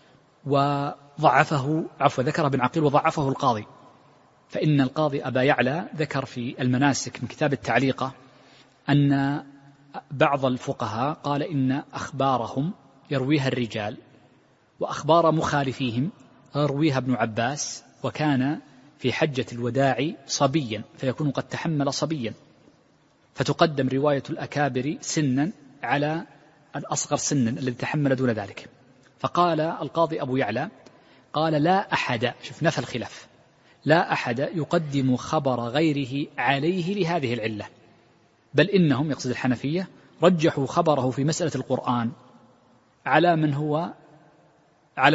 وضعفه، ذكره ابن عقيل وضعفه القاضي. فإن القاضي أبا يعلى ذكر في المناسك من كتاب التعليقة أن بعض الفقهاء قال إن أخبارهم يرويها الرجال، وأخبار مخالفيهم يرويها ابن عباس، وكان في حجة الوداع صبيا فيكون قد تحمل صبيا، فتقدم رواية الأكابر سنا على الأصغر سنا الذي تحمل دون ذلك. فقال القاضي أبو يعلى قال لا أحد، شوف نفى الخلاف، لا أحد يقدم خبر غيره عليه لهذه العلة، بل إنهم، يقصد الحنفية، رجحوا خبره في مسألة القرآن على من هو على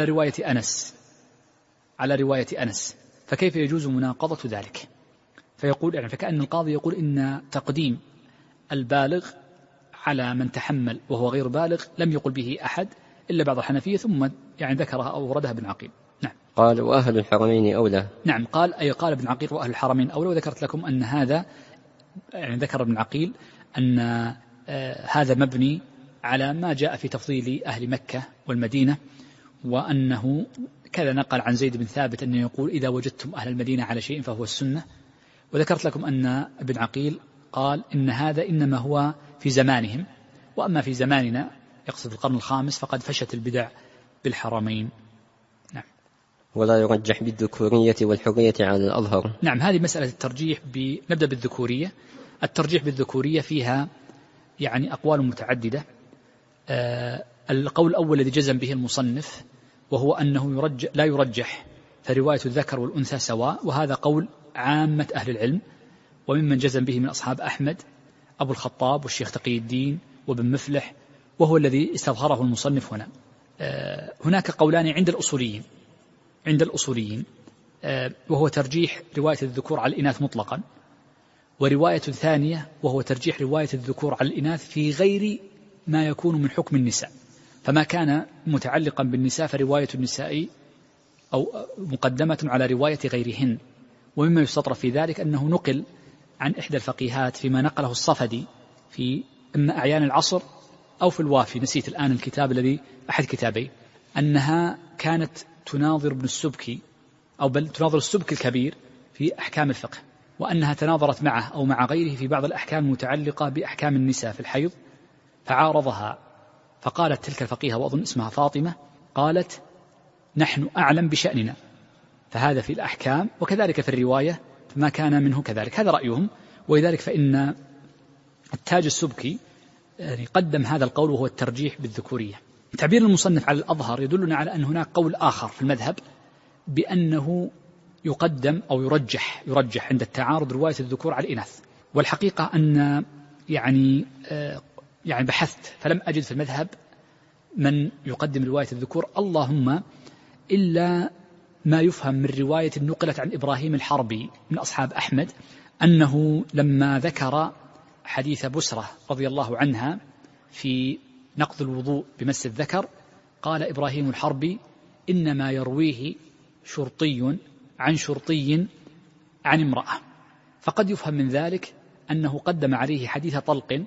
رواية أنس، فكيف يجوز مناقضة ذلك؟ فيقول يعني فكأن القاضي يقول إن تقديم البالغ على من تحمل وهو غير بالغ لم يقل به أحد إلا بعض الحنفية، ثم يعني ذكرها أو وردها ابن عقيل. نعم. قال وأهل الحرمين أولى. نعم، قال ابن عقيل وأهل الحرمين أولى. وذكرت لكم أن هذا يعني ذكر ابن عقيل أن هذا مبني على ما جاء في تفضيل أهل مكة والمدينة، وأنه كذا نقل عن زيد بن ثابت أنه يقول إذا وجدتم أهل المدينة على شيء فهو السنة. وذكرت لكم أن ابن عقيل قال إن هذا إنما هو في زمانهم، وأما في زماننا، يقصد القرن الخامس، فقد فشت البدع بالحرمين. نعم. ولا يرجح بالذكورية والحرية على الأظهر. نعم، هذه مسألة الترجيح. نبدأ بالذكورية. الترجيح بالذكورية فيها يعني أقوال متعددة. القول الأول الذي جزم به المصنف وهو أنه لا يرجح، فرواية الذكر والأنثى سواء، وهذا قول عامة أهل العلم، وممن جزم به من أصحاب أحمد أبو الخطاب والشيخ تقي الدين وابن مفلح، وهو الذي استظهره المصنف هنا. هناك قولان عند الأصوليين وهو ترجيح رواية الذكور على الإناث مطلقا، ورواية ثانية وهو ترجيح رواية الذكور على الإناث في غير ما يكون من حكم النساء، فما كان متعلقا بالنساء فرواية النساء أو مقدمة على رواية غيرهن. ومما يستطرف في ذلك أنه نقل عن إحدى الفقيهات فيما نقله الصفدي في إما أعيان العصر أو في الوافي، نسيت الآن الكتاب الذي أحد كتابي، أنها كانت تناظر ابن السبكي أو بل تناظر السبكي الكبير في أحكام الفقه، وأنها تناظرت معه أو مع غيره في بعض الأحكام المتعلقة بأحكام النساء في الحيض، فعارضها، فقالت تلك الفقيهة وأظن اسمها فاطمة، قالت نحن أعلم بشأننا، فهذا في الأحكام وكذلك في الرواية فما كان منه كذلك. هذا رأيهم، ولذلك فإن التاج السبكي يعني قدم هذا القول وهو الترجيح بالذكورية. تعبير المصنف على الأظهر يدلنا على أن هناك قول آخر في المذهب بأنه يقدم أو يرجح عند التعارض رواية الذكور على الإناث. والحقيقة أن يعني بحثت فلم أجد في المذهب من يقدم رواية الذكور، اللهم إلا ما يفهم من رواية نقلت عن إبراهيم الحربي من أصحاب أحمد أنه لما ذكر حديث بسرة رضي الله عنها في نقض الوضوء بمس الذكر، قال إبراهيم الحربي إنما يرويه شرطي عن شرطي عن امرأة، فقد يفهم من ذلك أنه قدم عليه حديث طلق،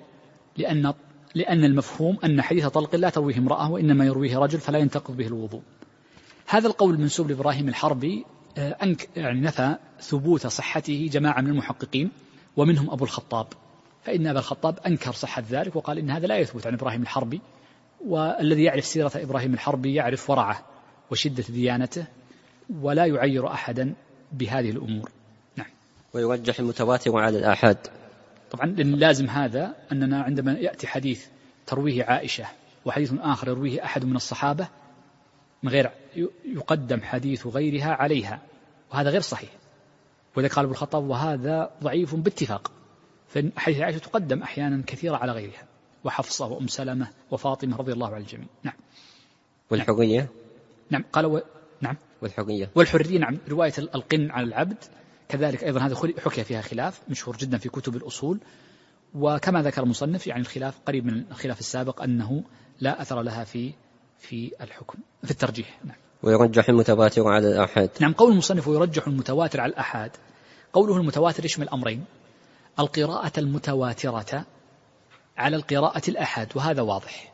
لأن المفهوم أن حديث طلق لا ترويه امرأة وإنما يرويه رجل فلا ينتقض به الوضوء. هذا القول المنسوب لإبراهيم الحربي يعني نفى ثبوت صحته جماعة من المحققين ومنهم أبو الخطاب، فإن أبا الخطاب أنكر صحة ذلك وقال إن هذا لا يثبت عن إبراهيم الحربي، والذي يعرف سيرة إبراهيم الحربي يعرف ورعه وشدة ديانته ولا يعير أحدا بهذه الأمور. نعم. ويرجح المتواتر على الآحاد. طبعا لازم هذا أننا عندما يأتي حديث ترويه عائشة وحديث آخر يرويه أحد من الصحابة من غير يقدم حديث غيرها عليها، وهذا غير صحيح. وإذا قال ابن الخطاب وهذا ضعيف باتفاق، فحديث عائشة تقدم أحيانا كثيرة على غيرها، وحفصة وأم سلمة وفاطمة رضي الله عن الجميع. نعم. والحرية. نعم قال نعم. والحرية نعم. رواية القن على العبد كذلك أيضا هذا حكي فيها خلاف مشهور جدا في كتب الأصول، وكما ذكر المصنف يعني الخلاف قريب من الخلاف السابق أنه لا أثر لها في الحكم في الترجيح. نعم. ويرجح المتواتر على الآحاد. نعم. قول المصنف ويرجح المتواتر على الآحاد، قوله المتواتر يشمل أمرين: القراءة المتواترة على القراءة الآحاد، وهذا واضح،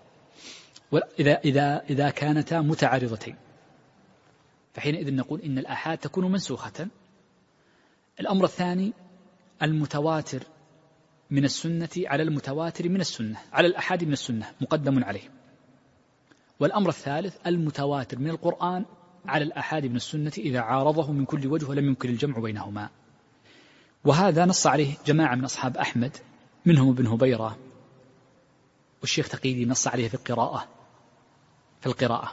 إذا كانتا متعارضتين فحينئذ نقول إن الآحاد تكون منسوخة. الأمر الثاني المتواتر من السنة على المتواتر من السنة على الآحاد من السنة مقدم عليه. والأمر الثالث المتواتر من القرآن على الآحاد من السنة إذا عارضه من كل وجه ولم يمكن الجمع بينهما. وهذا نص عليه جماعة من أصحاب أحمد منهم ابن هبيرة، والشيخ تقيدي نص عليه في القراءة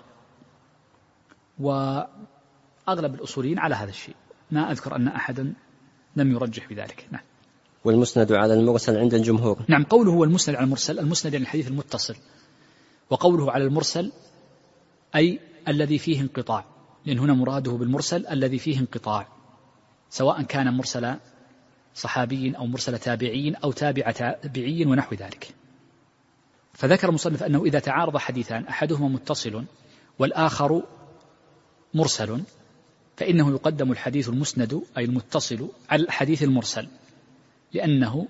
وأغلب الأصوليين على هذا الشيء، ما أذكر أن أحدا لم يرجح بذلك. نعم. والمسند على المرسل عند الجمهور. نعم. قوله هو المسند على المرسل، المسند يعني الحديث المتصل، وقوله على المرسل أي الذي فيه انقطاع، لأن هنا مراده بالمرسل الذي فيه انقطاع، سواء كان مرسل صحابي أو مرسل تابعي أو تابع تابعي ونحو ذلك. فذكر المصنف أنه إذا تعارض حديثان أحدهما متصل والآخر مرسل فإنه يقدم الحديث المسند أي المتصل على الحديث المرسل، لأنه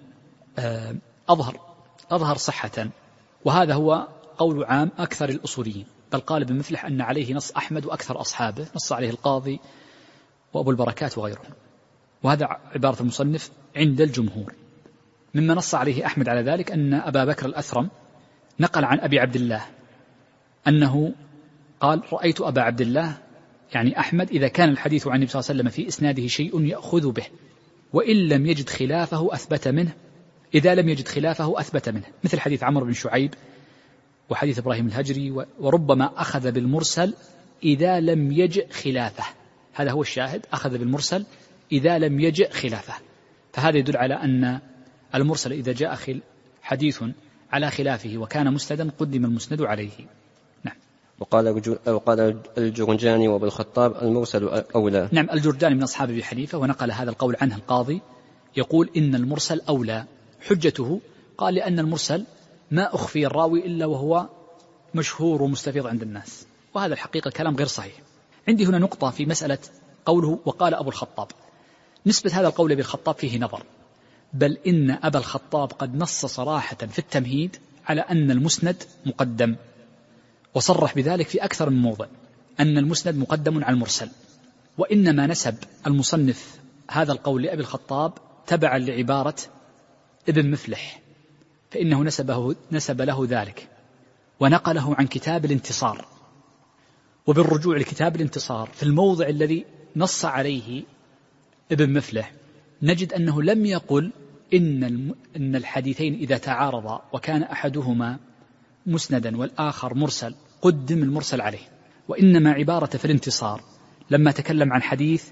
أظهر صحة. وهذا هو قول عام أكثر الأصوليين، بل قال بمثله أن عليه نص أحمد وأكثر أصحابه، نص عليه القاضي وأبو البركات وغيرهم، وهذا عبارة المصنف عند الجمهور. مما نص عليه أحمد على ذلك أن أبا بكر الأثرم نقل عن أبي عبد الله أنه قال: رأيت أبا عبد الله يعني أحمد إذا كان الحديث عن النبي صلى الله عليه وسلم في إسناده شيء يأخذ به وإن لم يجد خلافه أثبت منه، إذا لم يجد خلافه أثبت منه، مثل حديث عمرو بن شعيب وحديث إبراهيم الهجري، وربما أخذ بالمرسل إذا لم يجد خلافه. هذا هو الشاهد، أخذ بالمرسل إذا لم يجد خلافه. فهذا يدل على أن المرسل إذا جاء حديث على خلافه وكان مسندا قدم المسند عليه. نعم. وقال الجرجاني وابو الخطاب المرسل أولى. نعم. الجرجاني من أصحاب أبي حنيفة ونقل هذا القول عنه القاضي، يقول إن المرسل أولى. حجته قال لأن المرسل ما أخفي الراوي إلا وهو مشهور ومستفيض عند الناس، وهذا الحقيقة كلام غير صحيح. عندي هنا نقطة في مسألة قوله وقال أبو الخطاب. نسبة هذا القول بالخطاب فيه نظر، بل إن أبا الخطاب قد نص صراحة في التمهيد على أن المسند مقدم، وصرح بذلك في أكثر من موضع أن المسند مقدم على المرسل. وإنما نسب المصنف هذا القول لأبي الخطاب تبعا لعبارة ابن مفلح، فإنه نسب له ذلك ونقله عن كتاب الانتصار. وبالرجوع لكتاب الانتصار في الموضع الذي نص عليه ابن مفلح نجد أنه لم يقل إن الحديثين إذا تعارضا وكان أحدهما مسندا والآخر مرسل قدم المرسل عليه، وإنما عبارة في الانتصار لما تكلم عن حديث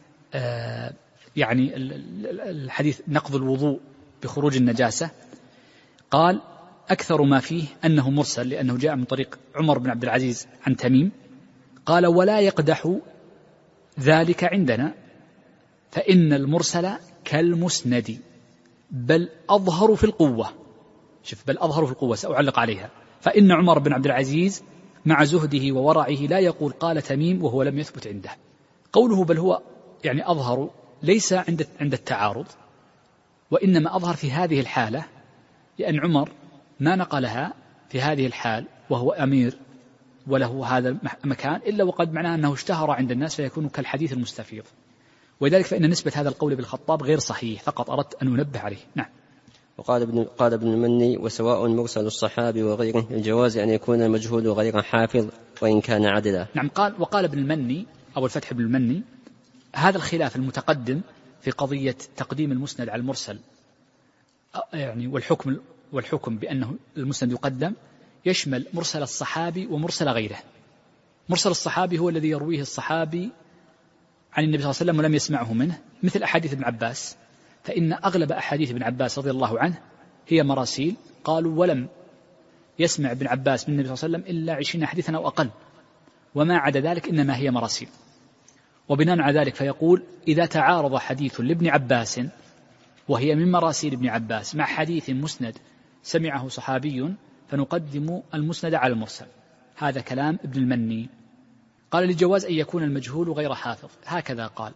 يعني الحديث نقض الوضوء بخروج النجاسة، قال أكثر ما فيه أنه مرسل لأنه جاء من طريق عمر بن عبد العزيز عن تميم، قال ولا يقدح ذلك عندنا فإن المرسل كالمسند بل أظهر في القوة. شوف، بل أظهر في القوة، سأعلق عليها. فإن عمر بن عبد العزيز مع زهده وورعه لا يقول قال تميم وهو لم يثبت عنده. قوله بل هو يعني أظهر ليس عند التعارض، وإنما أظهر في هذه الحالة، لأن عمر ما نقلها في هذه الحال وهو أمير وله هذا المكان إلا وقد معناه أنه اشتهر عند الناس فيكون كالحديث المستفيض. ولذلك فإن نسبة هذا القول بالخطاب غير صحيح، فقط أردت أن أنبه عليه. نعم. قال ابن المني: وسواء مرسل الصحابي وغيره الجواز أن يكون المجهول غير حافظ وإن كان عدلا. نعم. وقال ابن المني أو الفتح ابن المني: هذا الخلاف المتقدم في قضية تقديم المسند على المرسل يعني والحكم بأنه المسند يقدم يشمل مرسل الصحابي ومرسل غيره. مرسل الصحابي هو الذي يرويه الصحابي عن النبي صلى الله عليه وسلم ولم يسمعه منه، مثل أحاديث ابن عباس، فإن أغلب أحاديث ابن عباس رضي الله عنه هي مراسيل، قالوا ولم يسمع ابن عباس من النبي صلى الله عليه وسلم إلا 20 حديثا أو أقل، وما عدا ذلك إنما هي مراسيل. وبناء على ذلك فيقول: إذا تعارض حديث لابن عباس وهي من مراسيل ابن عباس مع حديث مسند سمعه صحابي فنقدم المسند على المرسل. هذا كلام ابن المني. قال: لجواز أن يكون المجهول غير حافظ، هكذا قال.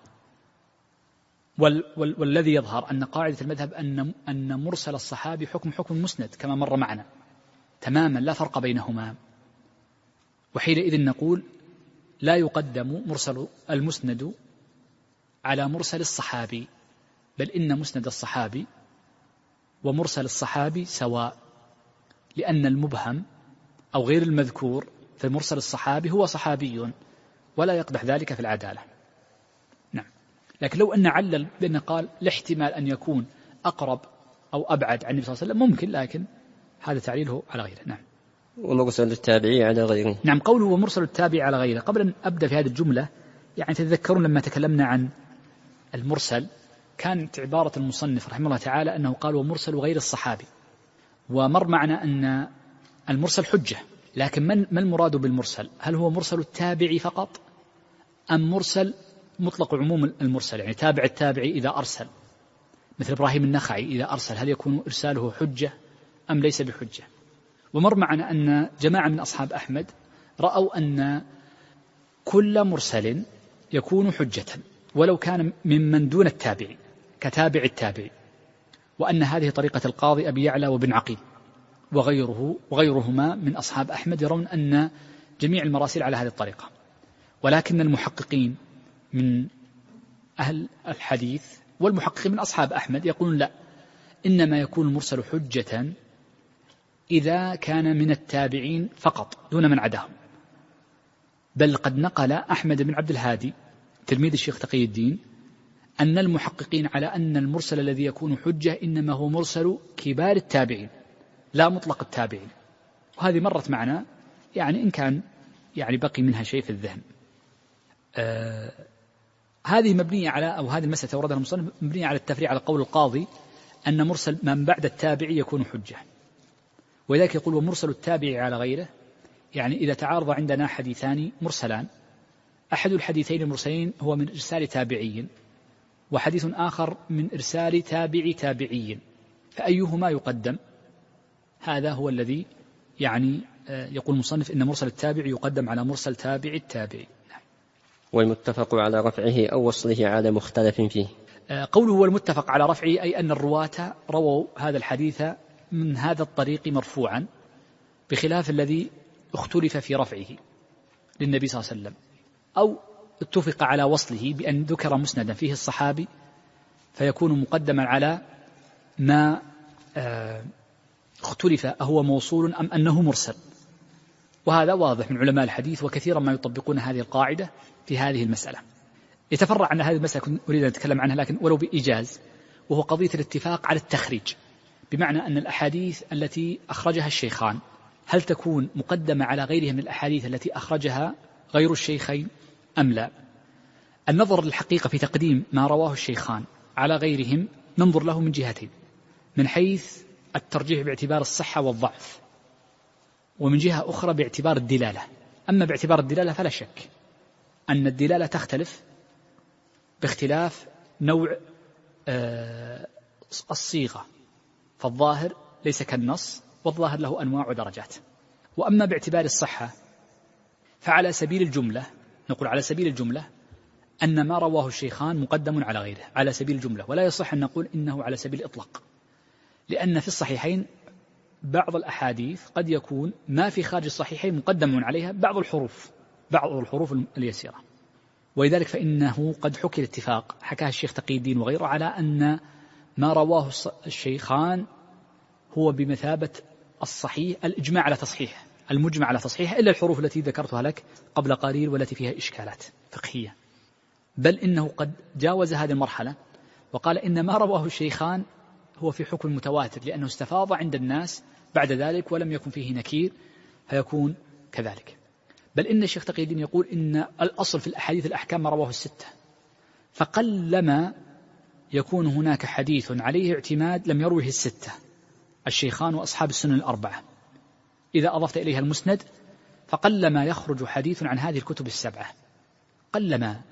والذي يظهر أن قاعدة المذهب أن مرسل الصحابي حكم المسند كما مر معنا تماما، لا فرق بينهما. وحينئذ نقول: لا يقدم مرسل المسند على مرسل الصحابي، بل إن مسند الصحابي ومرسل الصحابي سواء، لأن المبهم أو غير المذكور في مرسل الصحابي هو صحابي ولا يقدح ذلك في العدالة. نعم. لكن لو أن علل بأن قال لاحتمال أن يكون أقرب أو أبعد عن النبي صلى الله عليه وسلم ممكن، لكن هذا تعليله على غيره. نعم. ومرسل التابعي على غيره. نعم. قوله ومرسل التابعي على غيره، قبل أن أبدأ في هذه الجملة يعني تتذكرون لما تكلمنا عن المرسل كانت عبارة المصنف رحمه الله تعالى أنه قال ومرسل غير الصحابي، ومر معنا أن المرسل حجة، لكن ما المراد بالمرسل؟ هل هو مرسل التابعي فقط أم مرسل مطلق عموم المرسل، يعني تابع التابعي إذا أرسل، مثل إبراهيم النخعي إذا أرسل هل يكون إرساله حجة أم ليس بحجة؟ ومر معنا أن جماعة من أصحاب أحمد رأوا أن كل مرسل يكون حجة ولو كان ممن دون التابعي كتابع التابعي، وأن هذه طريقة القاضي أبي يعلى وابن عقيل وغيرهما من أصحاب أحمد يرون أن جميع المراسيل على هذه الطريقة. ولكن المحققين من أهل الحديث والمحققين من أصحاب أحمد يقولون لا، إنما يكون المرسل حجة إذا كان من التابعين فقط دون من عداهم. بل قد نقل أحمد بن عبد الهادي تلميذ الشيخ تقي الدين أن المحققين على أن المرسل الذي يكون حجة إنما هو مرسل كبار التابعين لا مطلق التابعين. وهذه مرت معنا يعني إن كان يعني بقي منها شيء في الذهن. هذه مبنية على أو هذه المسألة وردها المصنف مبنية على التفريع على قول القاضي أن مرسل من بعد التابعي يكون حجة، ولذلك يقول ومرسل التابعي على غيره، يعني إذا تعارض عندنا حديثان مرسلان، أحد الحديثين المرسلين هو من إرسال تابعي وحديث آخر من إرسال تابعي، فأيهما يقدم؟ هذا هو الذي يعني يقول المصنف إن مرسل التابع يقدم على مرسل تابع التابعي. والمتفق على رفعه أو وصله على مختلف فيه. قوله هو المتفق على رفعه أي أن الرواة رووا هذا الحديث من هذا الطريق مرفوعا، بخلاف الذي اختلف في رفعه للنبي صلى الله عليه وسلم، أو اتفق على وصله بأن ذكر مسندا فيه الصحابي فيكون مقدما على ما اختلف أهو موصول أم أنه مرسل. وهذا واضح من علماء الحديث، وكثيرا ما يطبقون هذه القاعدة في هذه المسألة. يتفرع عن هذه المسألة كنت أريد أن أتكلم عنها لكن ولو بإيجاز، وهو قضية الاتفاق على التخريج، بمعنى أن الأحاديث التي أخرجها الشيخان هل تكون مقدمة على غيرها من الأحاديث التي أخرجها غير الشيخين أم لا؟ النظر للحقيقة في تقديم ما رواه الشيخان على غيرهم ننظر له من جهتين، من حيث الترجيح باعتبار الصحة والضعف، ومن جهة أخرى باعتبار الدلالة. أما باعتبار الدلالة فلا شك أن الدلالة تختلف باختلاف نوع الصيغة، فالظاهر ليس كالنص، والظاهر له أنواع ودرجات. وأما باعتبار الصحة فعلى سبيل الجملة نقول على سبيل الجملة أن ما رواه الشيخان مقدم على غيره على سبيل الجملة، ولا يصح أن نقول إنه على سبيل الإطلاق، لأن في الصحيحين بعض الأحاديث قد يكون ما في خارج الصحيحين مقدم عليها بعض الحروف اليسيرة، ولذلك فإنه قد حكي الاتفاق، حكاه الشيخ تقي الدين وغيره، على أن ما رواه الشيخان هو بمثابة الصحيح، الإجماع على تصحيحه، المجمع على تصحيحه، إلا الحروف التي ذكرتها لك قبل قليل والتي فيها إشكالات فقهية. بل إنه قد جاوز هذه المرحلة وقال إن ما رواه الشيخان هو في حكم متواتر، لأنه استفاض عند الناس بعد ذلك ولم يكن فيه نكير فيكون كذلك. بل إن الشيخ تقي الدين يقول إن الأصل في الأحاديث الأحكام ما رواه الستة، فقلما يكون هناك حديث عليه اعتماد لم يروه الستة الشيخان وأصحاب السنن الأربعة، إذا أضفت إليها المسند فقلما يخرج حديث عن هذه الكتب السبعة، قلما،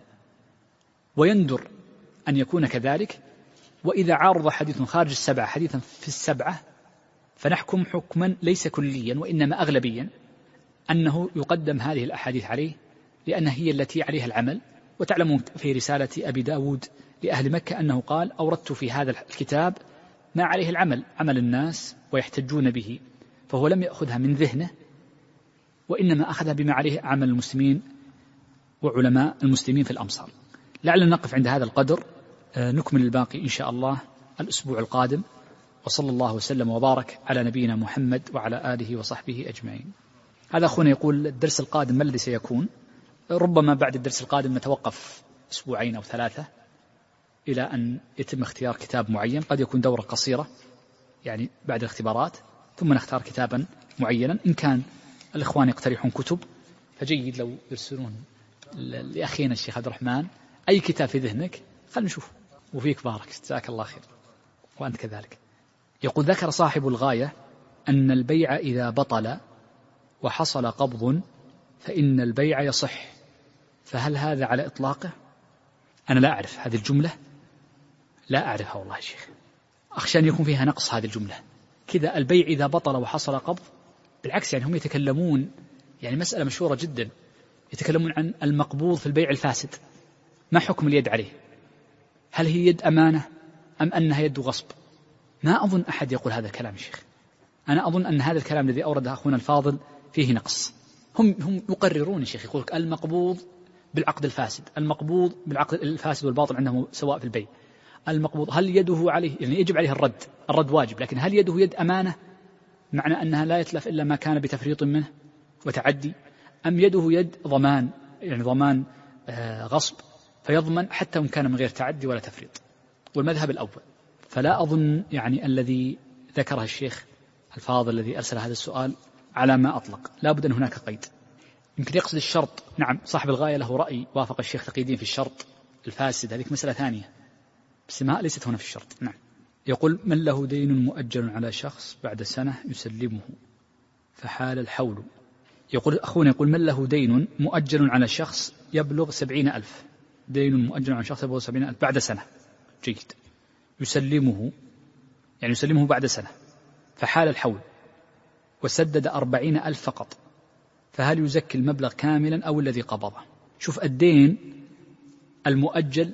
ويندر أن يكون كذلك. وإذا عارض حديث خارج السبعة حديثا في السبعة فنحكم حكما ليس كليا وإنما أغلبيا أنه يقدم هذه الأحاديث عليه، لأنها هي التي عليها العمل. وتعلمون في رسالة أبي داود لأهل مكة أنه قال: أوردت في هذا الكتاب ما عليه العمل، عمل الناس ويحتجون به، فهو لم يأخذها من ذهنه وإنما أخذها بما عليه عمل المسلمين وعلماء المسلمين في الأمصار. لعلنا نقف عند هذا القدر، نكمل الباقي إن شاء الله الأسبوع القادم. وصلى الله وسلم وبارك على نبينا محمد وعلى آله وصحبه أجمعين. هذا أخونا يقول: الدرس القادم ما الذي سيكون؟ ربما بعد الدرس القادم نتوقف أسبوعين أو 3 إلى أن يتم اختيار كتاب معين، قد يكون دورة قصيرة يعني بعد الاختبارات، ثم نختار كتابا معينا. إن كان الإخوان يقترحون كتب فجيد لو يرسلون لأخينا الشيخ عبد الرحمن أي كتاب في ذهنك خلنا نشوف. وفيك بارك، جزاك الله خير وأنت كذلك. يقول: ذكر صاحب الغاية أن البيع إذا بطل وحصل قبض فإن البيع يصح، فهل هذا على إطلاقه؟ أنا لا أعرف هذه الجملة، لا أعرفها والله يا شيخ، أخشى أن يكون فيها نقص هذه الجملة كذا. البيع إذا بطل وحصل قبض، بالعكس يعني هم يتكلمون، يعني مسألة مشهورة جدا، يتكلمون عن المقبوض في البيع الفاسد، ما حكم اليد عليه؟ هل هي يد أمانة أم أنها يد غصب؟ ما أظن أحد يقول هذا الكلام يا شيخ. أنا أظن أن هذا الكلام الذي أورده أخونا الفاضل فيه نقص. هم يقررون يا شيخ، يقول المقبوض بالعقد الفاسد، المقبوض بالعقد الفاسد والباطل عندهم سواء في البيع. المقبوض هل يده عليه، يعني يجب عليه الرد واجب، لكن هل يده يد أمانة معنى أنها لا يتلف إلا ما كان بتفريط منه وتعدي، أم يده يد ضمان، يعني ضمان غصب فيضمن حتى وإن كان من غير تعدي ولا تفريط؟ والمذهب الأول. فلا أظن يعني الذي ذكره الشيخ الفاضل الذي أرسل هذا السؤال على ما أطلق، لا بد أن هناك قيد. يمكن يقصد الشرط. نعم، صاحب الغاية له رأي وافق الشيخ تقي الدين في الشرط الفاسد، هذه مسألة ثانية، بس ما ليست هنا في الشرط. نعم. يقول: من له دين مؤجل على شخص بعد سنة يسلمه فحال الحول. يقول أخونا، يقول: من له دين مؤجل على شخص يبلغ 70,000، دين مؤجل على شخص يبلغ 70,000 بعد سنة، جيد، يسلمه يعني يسلمه بعد سنة، فحال الحول وسدد 40,000 فقط، فهل يزكي المبلغ كاملا أو الذي قبضه؟ شوف، الدين المؤجل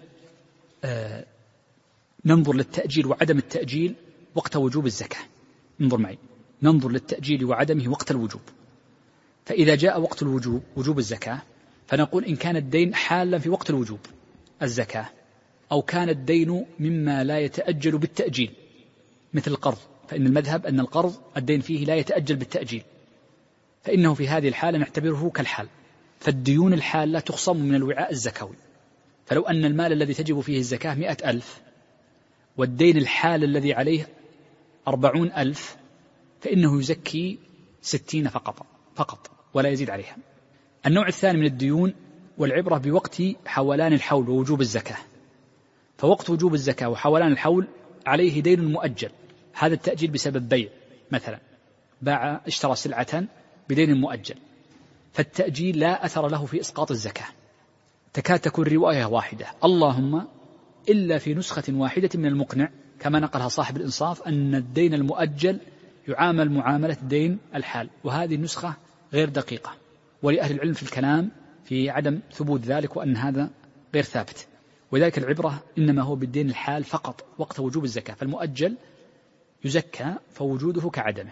ننظر للتأجيل وعدم التأجيل وقت وجوب الزكاة. انظر معي، ننظر للتأجيل وعدمه وقت الوجوب. فإذا جاء وقت الوجوب، وجوب الزكاة، فنقول إن كان الدين حالا في وقت الوجوب الزكاة، أو كان الدين مما لا يتأجل بالتأجيل مثل القرض، فإن المذهب أن القرض الدين فيه لا يتأجل بالتأجيل، فإنه في هذه الحالة نعتبره كالحال. فالديون الحالة تخصم من الوعاء الزكوي، فلو أن المال الذي تجب فيه الزكاة 100,000 والدين الحال الذي عليه 40,000 فإنه يزكي 60 فقط ولا يزيد عليها. النوع الثاني من الديون والعبرة بوقت حولان الحول ووجوب الزكاة، فوقت وجوب الزكاة وحولان الحول عليه دين مؤجل، هذا التأجيل بسبب بيع، مثلا اشترى سلعة بدين مؤجل، فالتأجيل لا أثر له في إسقاط الزكاة، تكاد تكون رواية واحدة، اللهم إلا في نسخة واحدة من المقنع كما نقلها صاحب الإنصاف أن الدين المؤجل يعامل معاملة دين الحال، وهذه النسخة غير دقيقة، ولأهل العلم في الكلام في عدم ثبوت ذلك وأن هذا غير ثابت، ولذلك العبرة إنما هو بالدين الحال فقط وقت وجوب الزكاة، فالمؤجل يزكى فوجوده كعدمه.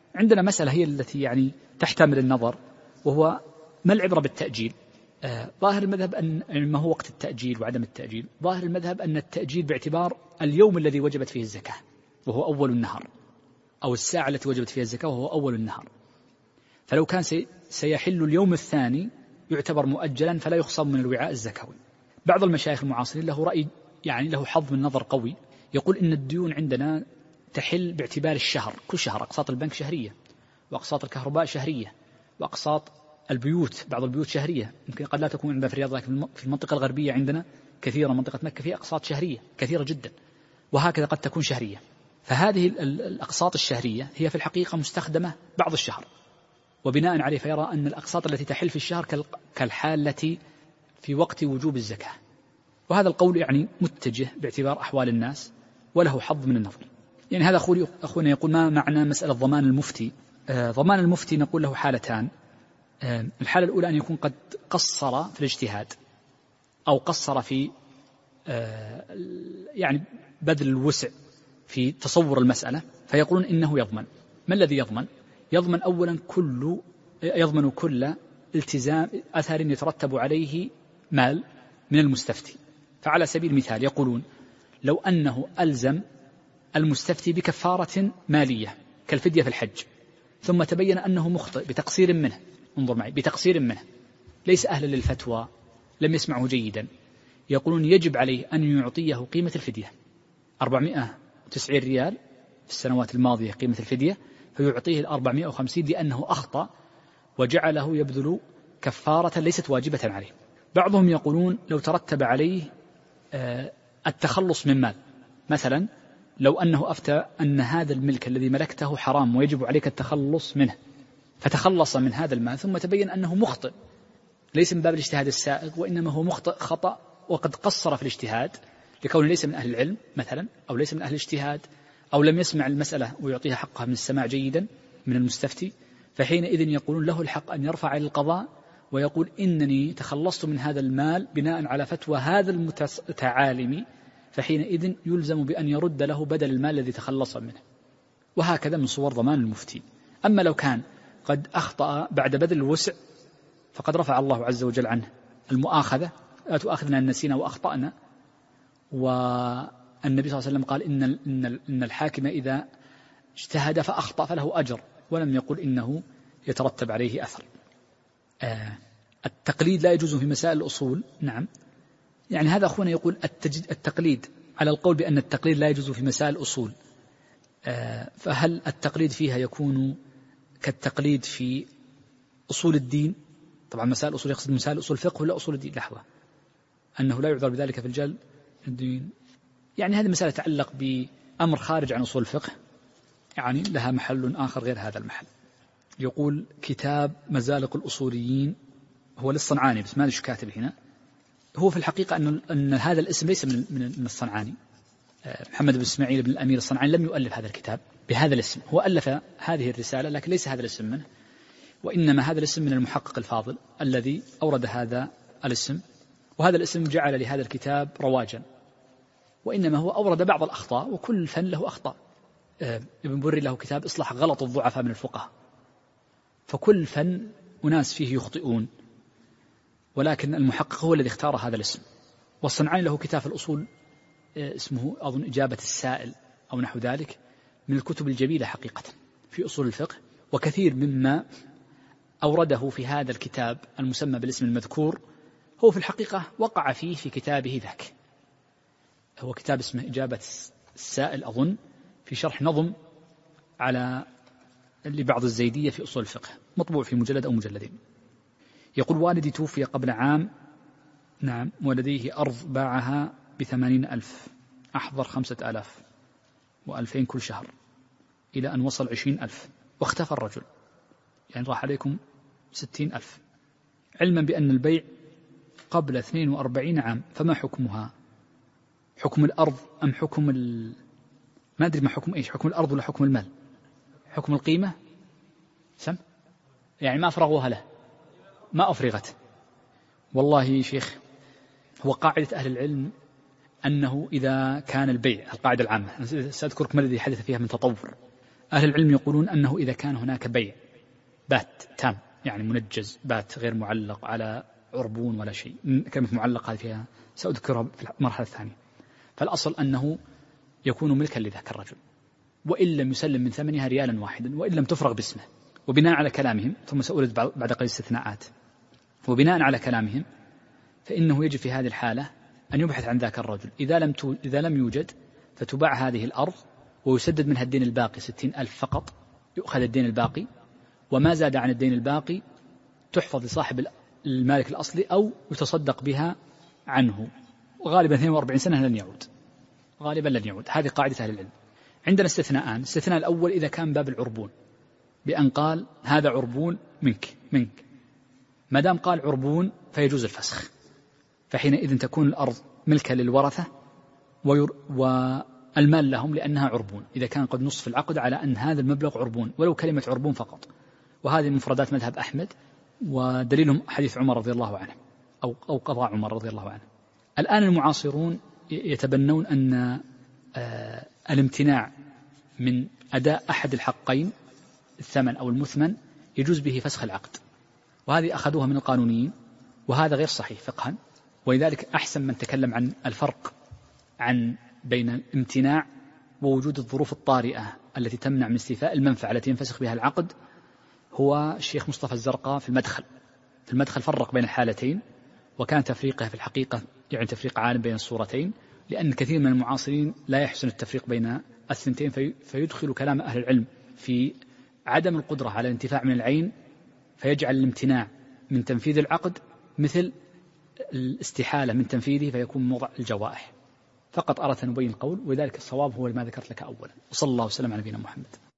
عندنا مسألة هي التي يعني تحتمل النظر، وهو ما العبرة بالتأجيل. ظاهر المذهب أن ما هو وقت التأجيل وعدم التأجيل. ظاهر المذهب أن التأجيل باعتبار اليوم الذي وجبت فيه الزكاة وهو أول النهار، أو الساعة التي وجبت فيها الزكاة وهو أول النهار. فلو كان سيحل اليوم الثاني يعتبر مؤجلا فلا يخصم من الوعاء الزكوي. بعض المشايخ المعاصرين له رأي يعني له حظ من نظر قوي، يقول إن الديون عندنا تحل باعتبار الشهر، كل شهر. أقساط البنك شهرية، وأقساط الكهرباء شهرية، وأقساط البيوت بعض البيوت شهرية. يمكن قد لا تكون عندنا في الرياض، لكن في المنطقة الغربية عندنا كثيرا، منطقة مكة فيها أقساط شهرية كثيرة جدا، وهكذا قد تكون شهرية. فهذه الأقساط الشهرية هي في الحقيقة مستخدمة بعض الشهر، وبناء عليه فيرى أن الأقساط التي تحل في الشهر كالحال التي في وقت وجوب الزكاة. وهذا القول يعني متجه باعتبار أحوال الناس وله حظ من النظر. يعني هذا أخونا يقول ما معنى مسألة ضمان المفتي؟ ضمان المفتي نقول له حالتان. الحالة الأولى أن يكون قد قصر في الاجتهاد، أو قصر في يعني بذل الوسع في تصور المسألة، فيقولون إنه يضمن. ما الذي يضمن؟ يضمن أولا يضمن كل التزام أثر يترتب عليه مال من المستفتي. فعلى سبيل المثال يقولون لو أنه ألزم المستفتي بكفارة مالية كالفدية في الحج، ثم تبين أنه مخطئ بتقصير منه، انظر معي، بتقصير منه، ليس أهلا للفتوى، لم يسمعه جيدا، يقولون يجب عليه أن يعطيه قيمة الفدية 490 ريال في السنوات الماضية قيمة الفدية، فيعطيه 450 لأنه أخطأ وجعله يبذل كفارة ليست واجبة عليه. بعضهم يقولون لو ترتب عليه التخلص من مال، مثلا لو أنه أفتى أن هذا الملك الذي ملكته حرام ويجب عليك التخلص منه، فتخلص من هذا المال ثم تبين أنه مخطئ، ليس من باب الاجتهاد السائغ، وإنما هو مخطئ خطأ وقد قصر في الاجتهاد لكونه ليس من أهل العلم مثلا، أو ليس من أهل الاجتهاد، أو لم يسمع المسألة ويعطيها حقها من السماع جيدا من المستفتي، فحينئذ يقولون له الحق أن يرفع إلى القضاء ويقول إنني تخلصت من هذا المال بناء على فتوى هذا المتعالم، فحينئذ يلزم بأن يرد له بدل المال الذي تخلص منه. وهكذا من صور ضمان المفتي. أما لو كان قد أخطأ بعد بذل الوسع فقد رفع الله عز وجل عنه المؤاخذة، لا تؤاخذنا إن نسينا وأخطأنا. والنبي صلى الله عليه وسلم قال إن الحاكم إذا اجتهد فأخطأ فله أجر، ولم يقل إنه يترتب عليه أثر. التقليد لا يجوز في مسائل الأصول. نعم، يعني هذا أخونا يقول التقليد على القول بأن التقليد لا يجوز في مسائل الأصول، فهل التقليد فيها يكون كالتقليد في أصول الدين؟ طبعا مسائل الأصول يقصد مسائل أصول الفقه ولا أصول الدين؟ لحظة، أنه لا يعذر بذلك في الجل الدين، يعني هذه مسألة تتعلق بأمر خارج عن أصول الفقه، يعني لها محل آخر غير هذا المحل. يقول كتاب مزالق الأصوليين، هو للصنعاني بس ما أدري شو كاتب هنا. هو في الحقيقة أن هذا الاسم ليس من الصنعاني. محمد بن إسماعيل بن الأمير الصنعاني لم يؤلف هذا الكتاب بهذا الاسم، هو ألف هذه الرسالة لكن ليس هذا الاسم منه، وإنما هذا الاسم من المحقق الفاضل الذي أورد هذا الاسم، وهذا الاسم جعل لهذا الكتاب رواجا، وإنما هو أورد بعض الأخطاء، وكل فن له أخطاء. ابن بري له كتاب إصلاح غلط الضعفاء من الفقهاء، فكل فن أناس فيه يخطئون، ولكن المحقق هو الذي اختار هذا الاسم. والصنعاني له كتاب الأصول اسمه أظن إجابة السائل أو نحو ذلك، من الكتب الجميلة حقيقة في أصول الفقه، وكثير مما أورده في هذا الكتاب المسمى بالاسم المذكور هو في الحقيقة وقع فيه في كتابه ذاك. هو كتاب اسمه إجابة السائل أظن، في شرح نظم على لبعض الزيدية في أصول الفقه، مطبوع في مجلد أو مجلدين. يقول والدي توفي قبل عام، نعم، ولديه أرض باعها ب80,000، أحضر 5,000 و2,000 كل شهر إلى أن وصل 20,000 واختفى الرجل، يعني راح عليكم 60,000، علما بأن البيع قبل 42 عام، فما حكمها؟ حكم الأرض أم حكم ما أدري ما حكم إيش، حكم الأرض ولا حكم المال؟ حكم القيمة يعني ما أفرغوها له، ما أفرغت. والله شيخ، هو قاعدة أهل العلم أنه إذا كان البيع، القاعدة العامة سأذكركم الذي حدث فيها من تطور، أهل العلم يقولون أنه إذا كان هناك بيع بات تام يعني منجز، بات غير معلق على عربون ولا شيء، كلمة معلق هذه فيها سأذكرها في المرحلة الثانية، فالأصل أنه يكون ملكا لذاك الرجل، وإن لم يسلم من ثمنها ريالا واحدا، وإن لم تفرغ باسمه. وبناء على كلامهم، ثم سأورد بعد قليل استثناءات، وبناء على كلامهم فإنه يجب في هذه الحالة أن يبحث عن ذاك الرجل، إذا لم يوجد فتباع هذه الأرض ويسدد منها الدين الباقي 60,000 فقط، يؤخذ الدين الباقي، وما زاد عن الدين الباقي تحفظ لصاحب المالك الأصلي أو يتصدق بها عنه، وغالبا 42 سنة لن يعود، غالبا لن يعود. هذه قاعدة أهل العلم. عندنا استثناءان. الاستثناء الأول إذا كان باب العربون، بأن قال هذا عربون منك، ما دام قال عربون فيجوز الفسخ، فحينئذ تكون الأرض ملكا للورثة والمال لهم لأنها عربون، إذا كان قد نص في العقد على أن هذا المبلغ عربون ولو كلمة عربون فقط. وهذه مفردات مذهب أحمد، ودليلهم حديث عمر رضي الله عنه أو قضاء عمر رضي الله عنه. الآن المعاصرون يتبنون أن الامتناع من أداء أحد الحقين الثمن أو المثمن يجوز به فسخ العقد، وهذه أخذوها من القانونيين، وهذا غير صحيح فقها. ولذلك أحسن من تكلم عن الفرق بين الامتناع ووجود الظروف الطارئة التي تمنع من استيفاء المنفعة التي ينفسخ بها العقد هو الشيخ مصطفى الزرقاء في المدخل فرق بين الحالتين، وكان تفريقه في الحقيقة يعني تفريق عالم بين الصورتين، لأن كثير من المعاصرين لا يحسن التفريق بين الثنتين، فيدخل كلام أهل العلم في عدم القدرة على الانتفاع من العين، فيجعل الامتناع من تنفيذ العقد مثل الاستحالة من تنفيذه، فيكون موضع الجوائح. فقط أردت أن أبين القول، وذلك الصواب هو ما ذكرت لك أولا. وصلى الله وسلم على نبينا محمد.